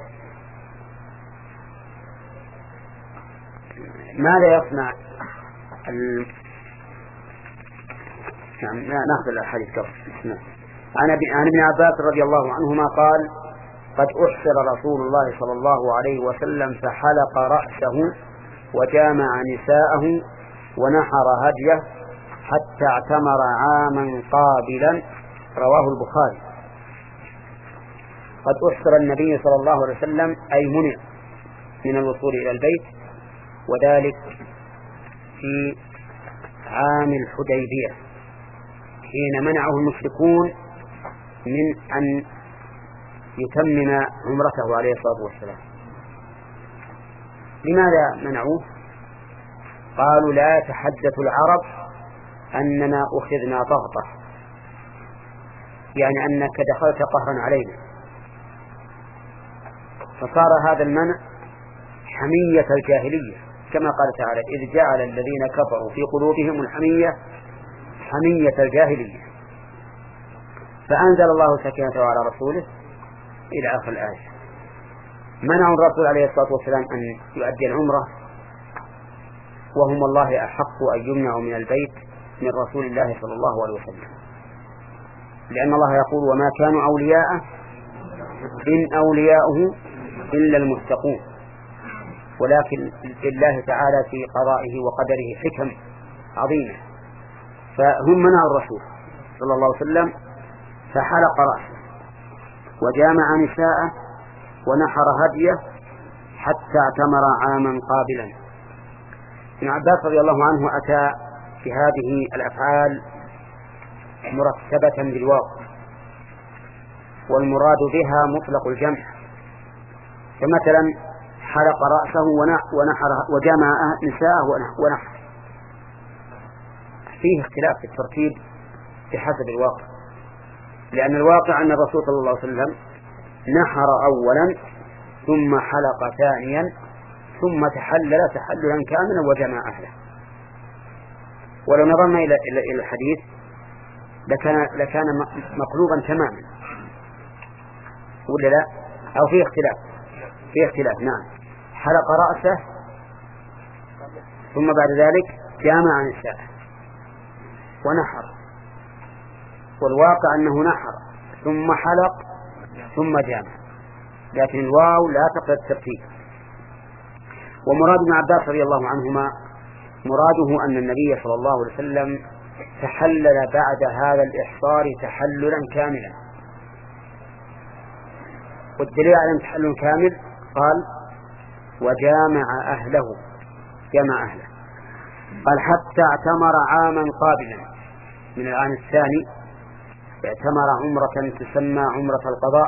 ماذا يصنع ال... نعم نأخذ الحديث قبل. عن ابن عباس رضي الله عنهما قال قد أحصر رسول الله صلى الله عليه وسلم فحلق رأسه وجامع نساءه ونحر هديه حتى اعتمر عاما قابلا، رواه البخاري. قد أحصر النبي صلى الله عليه وسلم أي منع من الوصول إلى البيت، وذلك في عام الحديبية حين منعه المشركون من أن يتمم عمرته عليه الصلاة والسلام. لماذا منعوه؟ قالوا لا يتحدث العرب أننا أخذنا ضغطة، يعني أنك دخلت قهرا علينا. فصار هذا المنع حمية الجاهلية، كما قال تعالى إذ جعل الذين كفروا في قلوبهم الحمية حمية الجاهلية. فأنزل الله سكينته على رسوله إلى آخر الآية. منعوا الرسول عليه الصلاة والسلام أن يؤدي العمرة، وهم الله أحق أن يمنعوا من البيت من رسول الله صلى الله عليه وسلم، لأن الله يقول وما كانوا أولياءه إن أولياؤه إلا المتقون. ولكن لله تعالى في قضائه وقدره حكم عظيمة، فهم منعوا الرسول صلى الله عليه وسلم فحلق رأسه وجامع نساءه ونحر هديه حتى اعتمر عاما قابلا. ابن عباس رضي الله عنه أتى بهذه الأفعال مرتبة بالواو، والمراد بها مطلق الجمع. فمثلا حلق رأسه ونحر وجمع نساءه ونحر، فيه اختلاف في الترتيب بحسب الواقع، لأن الواقع أن الرسول صلى الله عليه وسلم نحر أولا ثم حلق ثانيا ثم تحلل تحللا كاملا وجمع أهله. ولو نظرنا إلى إلى الحديث لكان لكان مقلوبا تماما، ولا لا؟ أو فيه اختلاف؟ فيه اختلاف، نعم. حلق رأسه ثم بعد ذلك جامع نساءه ونحر، والواقع أنه نحر ثم حلق ثم جامع، لكن الواو لا تقتضي الترتيب. ومراد ابن عباس رضي الله عنهما مراده أن النبي صلى الله عليه وسلم تحلل بعد هذا الإحصار تحللا كاملا، والدليل على أن تحلل كامل قال وجامع أهله، جمع أهله. قال حتى اعتمر عاما قابلا، من العام الثاني اعتمر عمرة تسمى عمرة القضاء،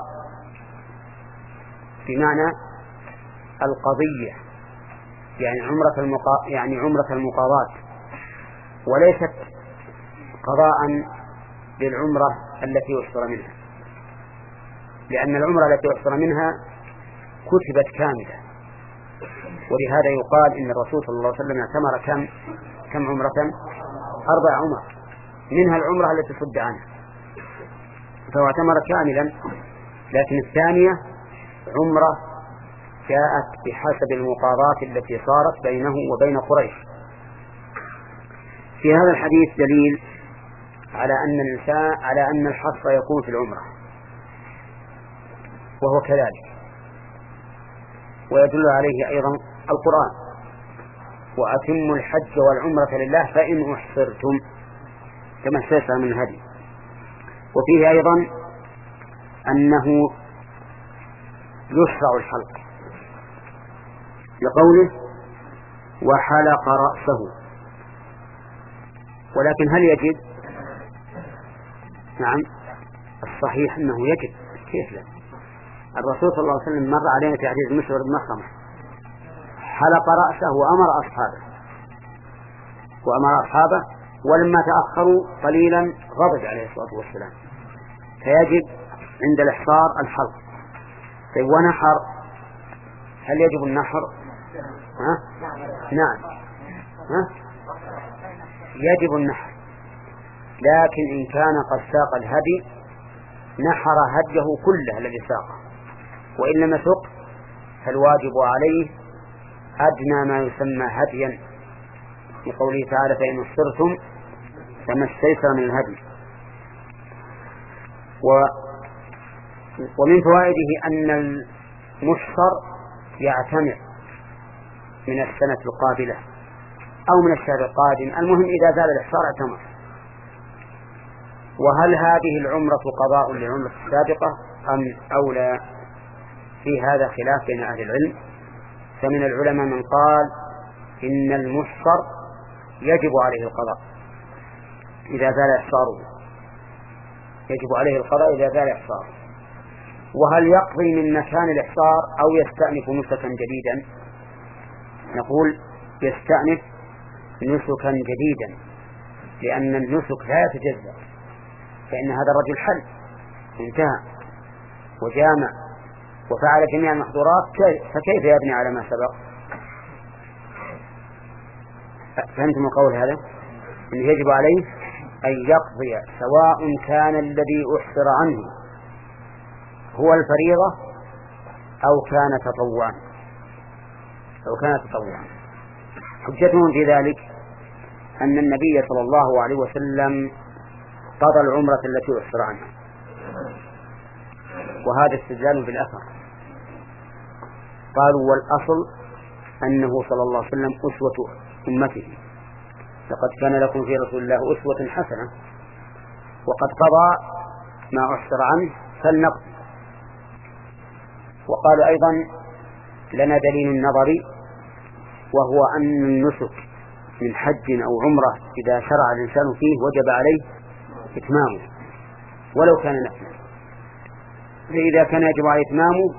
بمعنى القضية، يعني عمرة المقا... يعني عمرة المقاضاة، وليست قضاء للعمرة التي أحصر منها، لأن العمرة التي أحصر منها كتبت كاملة. ولهذا يقال إن الرسول صلى الله عليه وسلم اعتمر كم كم عمرة؟ أربع عمر، منها العمرة التي صد عنها، فهو اعتمر كاملا. لكن الثانية عمرة جاءت بحسب المقاضاة التي صارت بينه وبين قريش. في هذا الحديث دليل على أن الإنسان على أن الحصر يكون في العمرة، وهو كذلك. ويدل عليه أيضا القرآن: وأتموا الحج والعمرة لله فإن أحصرتم، كما سيسر من الهدي. وفيه أيضا أنه يشرع الحلق لقوله وحلق رأسه. ولكن هل يجب؟ نعم، الصحيح أنه يجب. كيف لا؟ الرسول صلى الله عليه وسلم مر علينا في حديث مسعود بن مخرمة حلق رأسه وأمر أصحابه وأمر أصحابه ولما تأخروا قليلا غضب عليه الصلاة والسلام. فيجب عند الإحصار الحلق. طيب ونحر، هل يجب النحر؟ ها؟ نعم، ها؟ يجب النحر، لكن إن كان قد ساق الهدي نحر هديه كله الذي ساقه، وإن لم يسق فالواجب عليه أدنى ما يسمى هديا، لقوله تعالى فإن أحصرتم فما استيسر من الهدي. و ومن فوائده أن المحصر يعتمر من السنة القابلة أو من الشهر القادم، المهم إذا زال الإحصار اعتمر. وهل هذه العمرة قضاء للعمرة السابقة أم أولى؟ في هذا خلاف بين أهل العلم. فمن العلماء من قال إن المحصر يجب عليه القضاء إذا زال إحصاره، يجب عليه القضاء إذا زال إحصاره. وهل يقضي من مكان الإحصار أو يستأنف نسكا جديدا؟ نقول يستأنف نسكا جديدا، لأن النسك لا يتجزأ، فإن هذا الرجل حل انتهى وجامع وفعل جميع المحظورات، فكيف يبني على ما سبق؟ فهمتم القول هذا؟ إنه يجب عليه أن يقضي سواء كان الذي أحصر عنه هو الفريضة أو كان تطوعا أو كان تطوعا. حجتهم في ذلك أن النبي صلى الله عليه وسلم قضى العمرة التي أحصر عنها، وهذا استدلال بالأثر. قالوا والأصل أنه صلى الله عليه وسلم أسوة أمته، لقد كان لكم في رسول الله أسوة حسنة، وقد قضى ما أحصر عنه فلنقضي. وقالوا أيضا لنا دليل نظري، وهو أن النسك من حج أو عمرة إذا شرع الإنسان فيه وجب عليه إتمامه ولو كان نفلا، فإذا كان يجب عليه إتمامه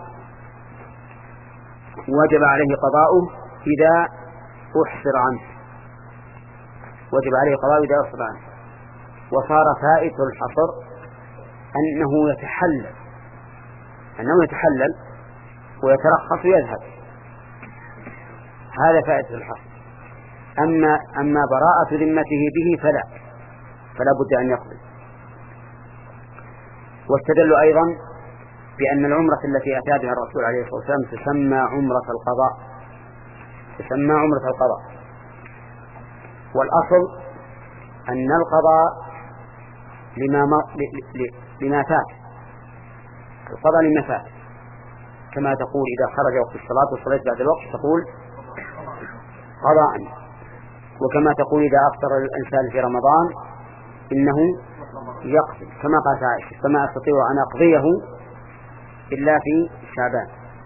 وجب عليه قضاؤه إذا أحصر عنه، وجب عليه قضاؤه إذا أحصر عنه. وصار فائت الحصر أنه يتحلل أنه يتحلل ويترخص ويذهب، هذا فائت الحصر. أما أما براءة ذمته به فلا فلا بد أن يقضي. واستدلوا أيضا بأن العمرة التي أتى بها الرسول عليه الصلاة والسلام تسمى عمرة القضاء، تسمى عمرة القضاء. والأصل أن القضاء لما لما فات، القضاء لما فات، كما تقول إذا خرج وقت الصلاة وصليت بعد الوقت تقول قضاء، وكما تقول إذا أفطر الإنسان في رمضان إنه يقضي، كما قالت عائشة فما أستطيع أن أقضيه إلا في شعبان.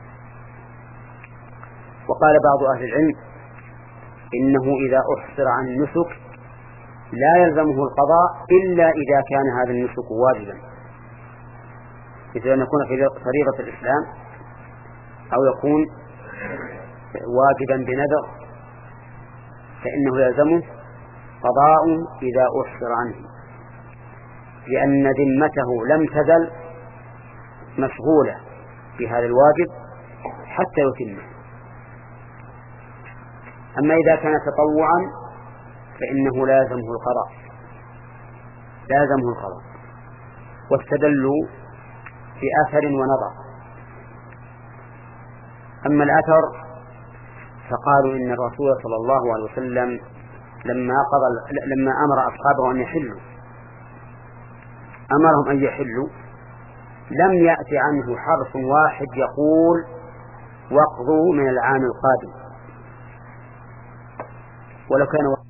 وقال بعض أهل العلم إنه إذا أحصر عن النسك لا يلزمه القضاء إلا إذا كان هذا النسك واجبا، مثل أن يكون في فريضة الإسلام أو يكون واجبا بنذر فإنه يلزمه قضاء إذا أحصر عنه، لأن ذمته لم تزل مشغولة بهذا الواجب حتى يتمه. أما إذا كان تطوعا فإنه لازمه القضاء لازمه القضاء. واستدلوا بأثر ونظر. أما الأثر فقالوا إن الرسول صلى الله عليه وسلم لما قضى لما أمر أصحابه أن يحلوا أمرهم أن يحلوا لم يأتي عنه حرف واحد يقول واقضوا من العام القادم، ولو كان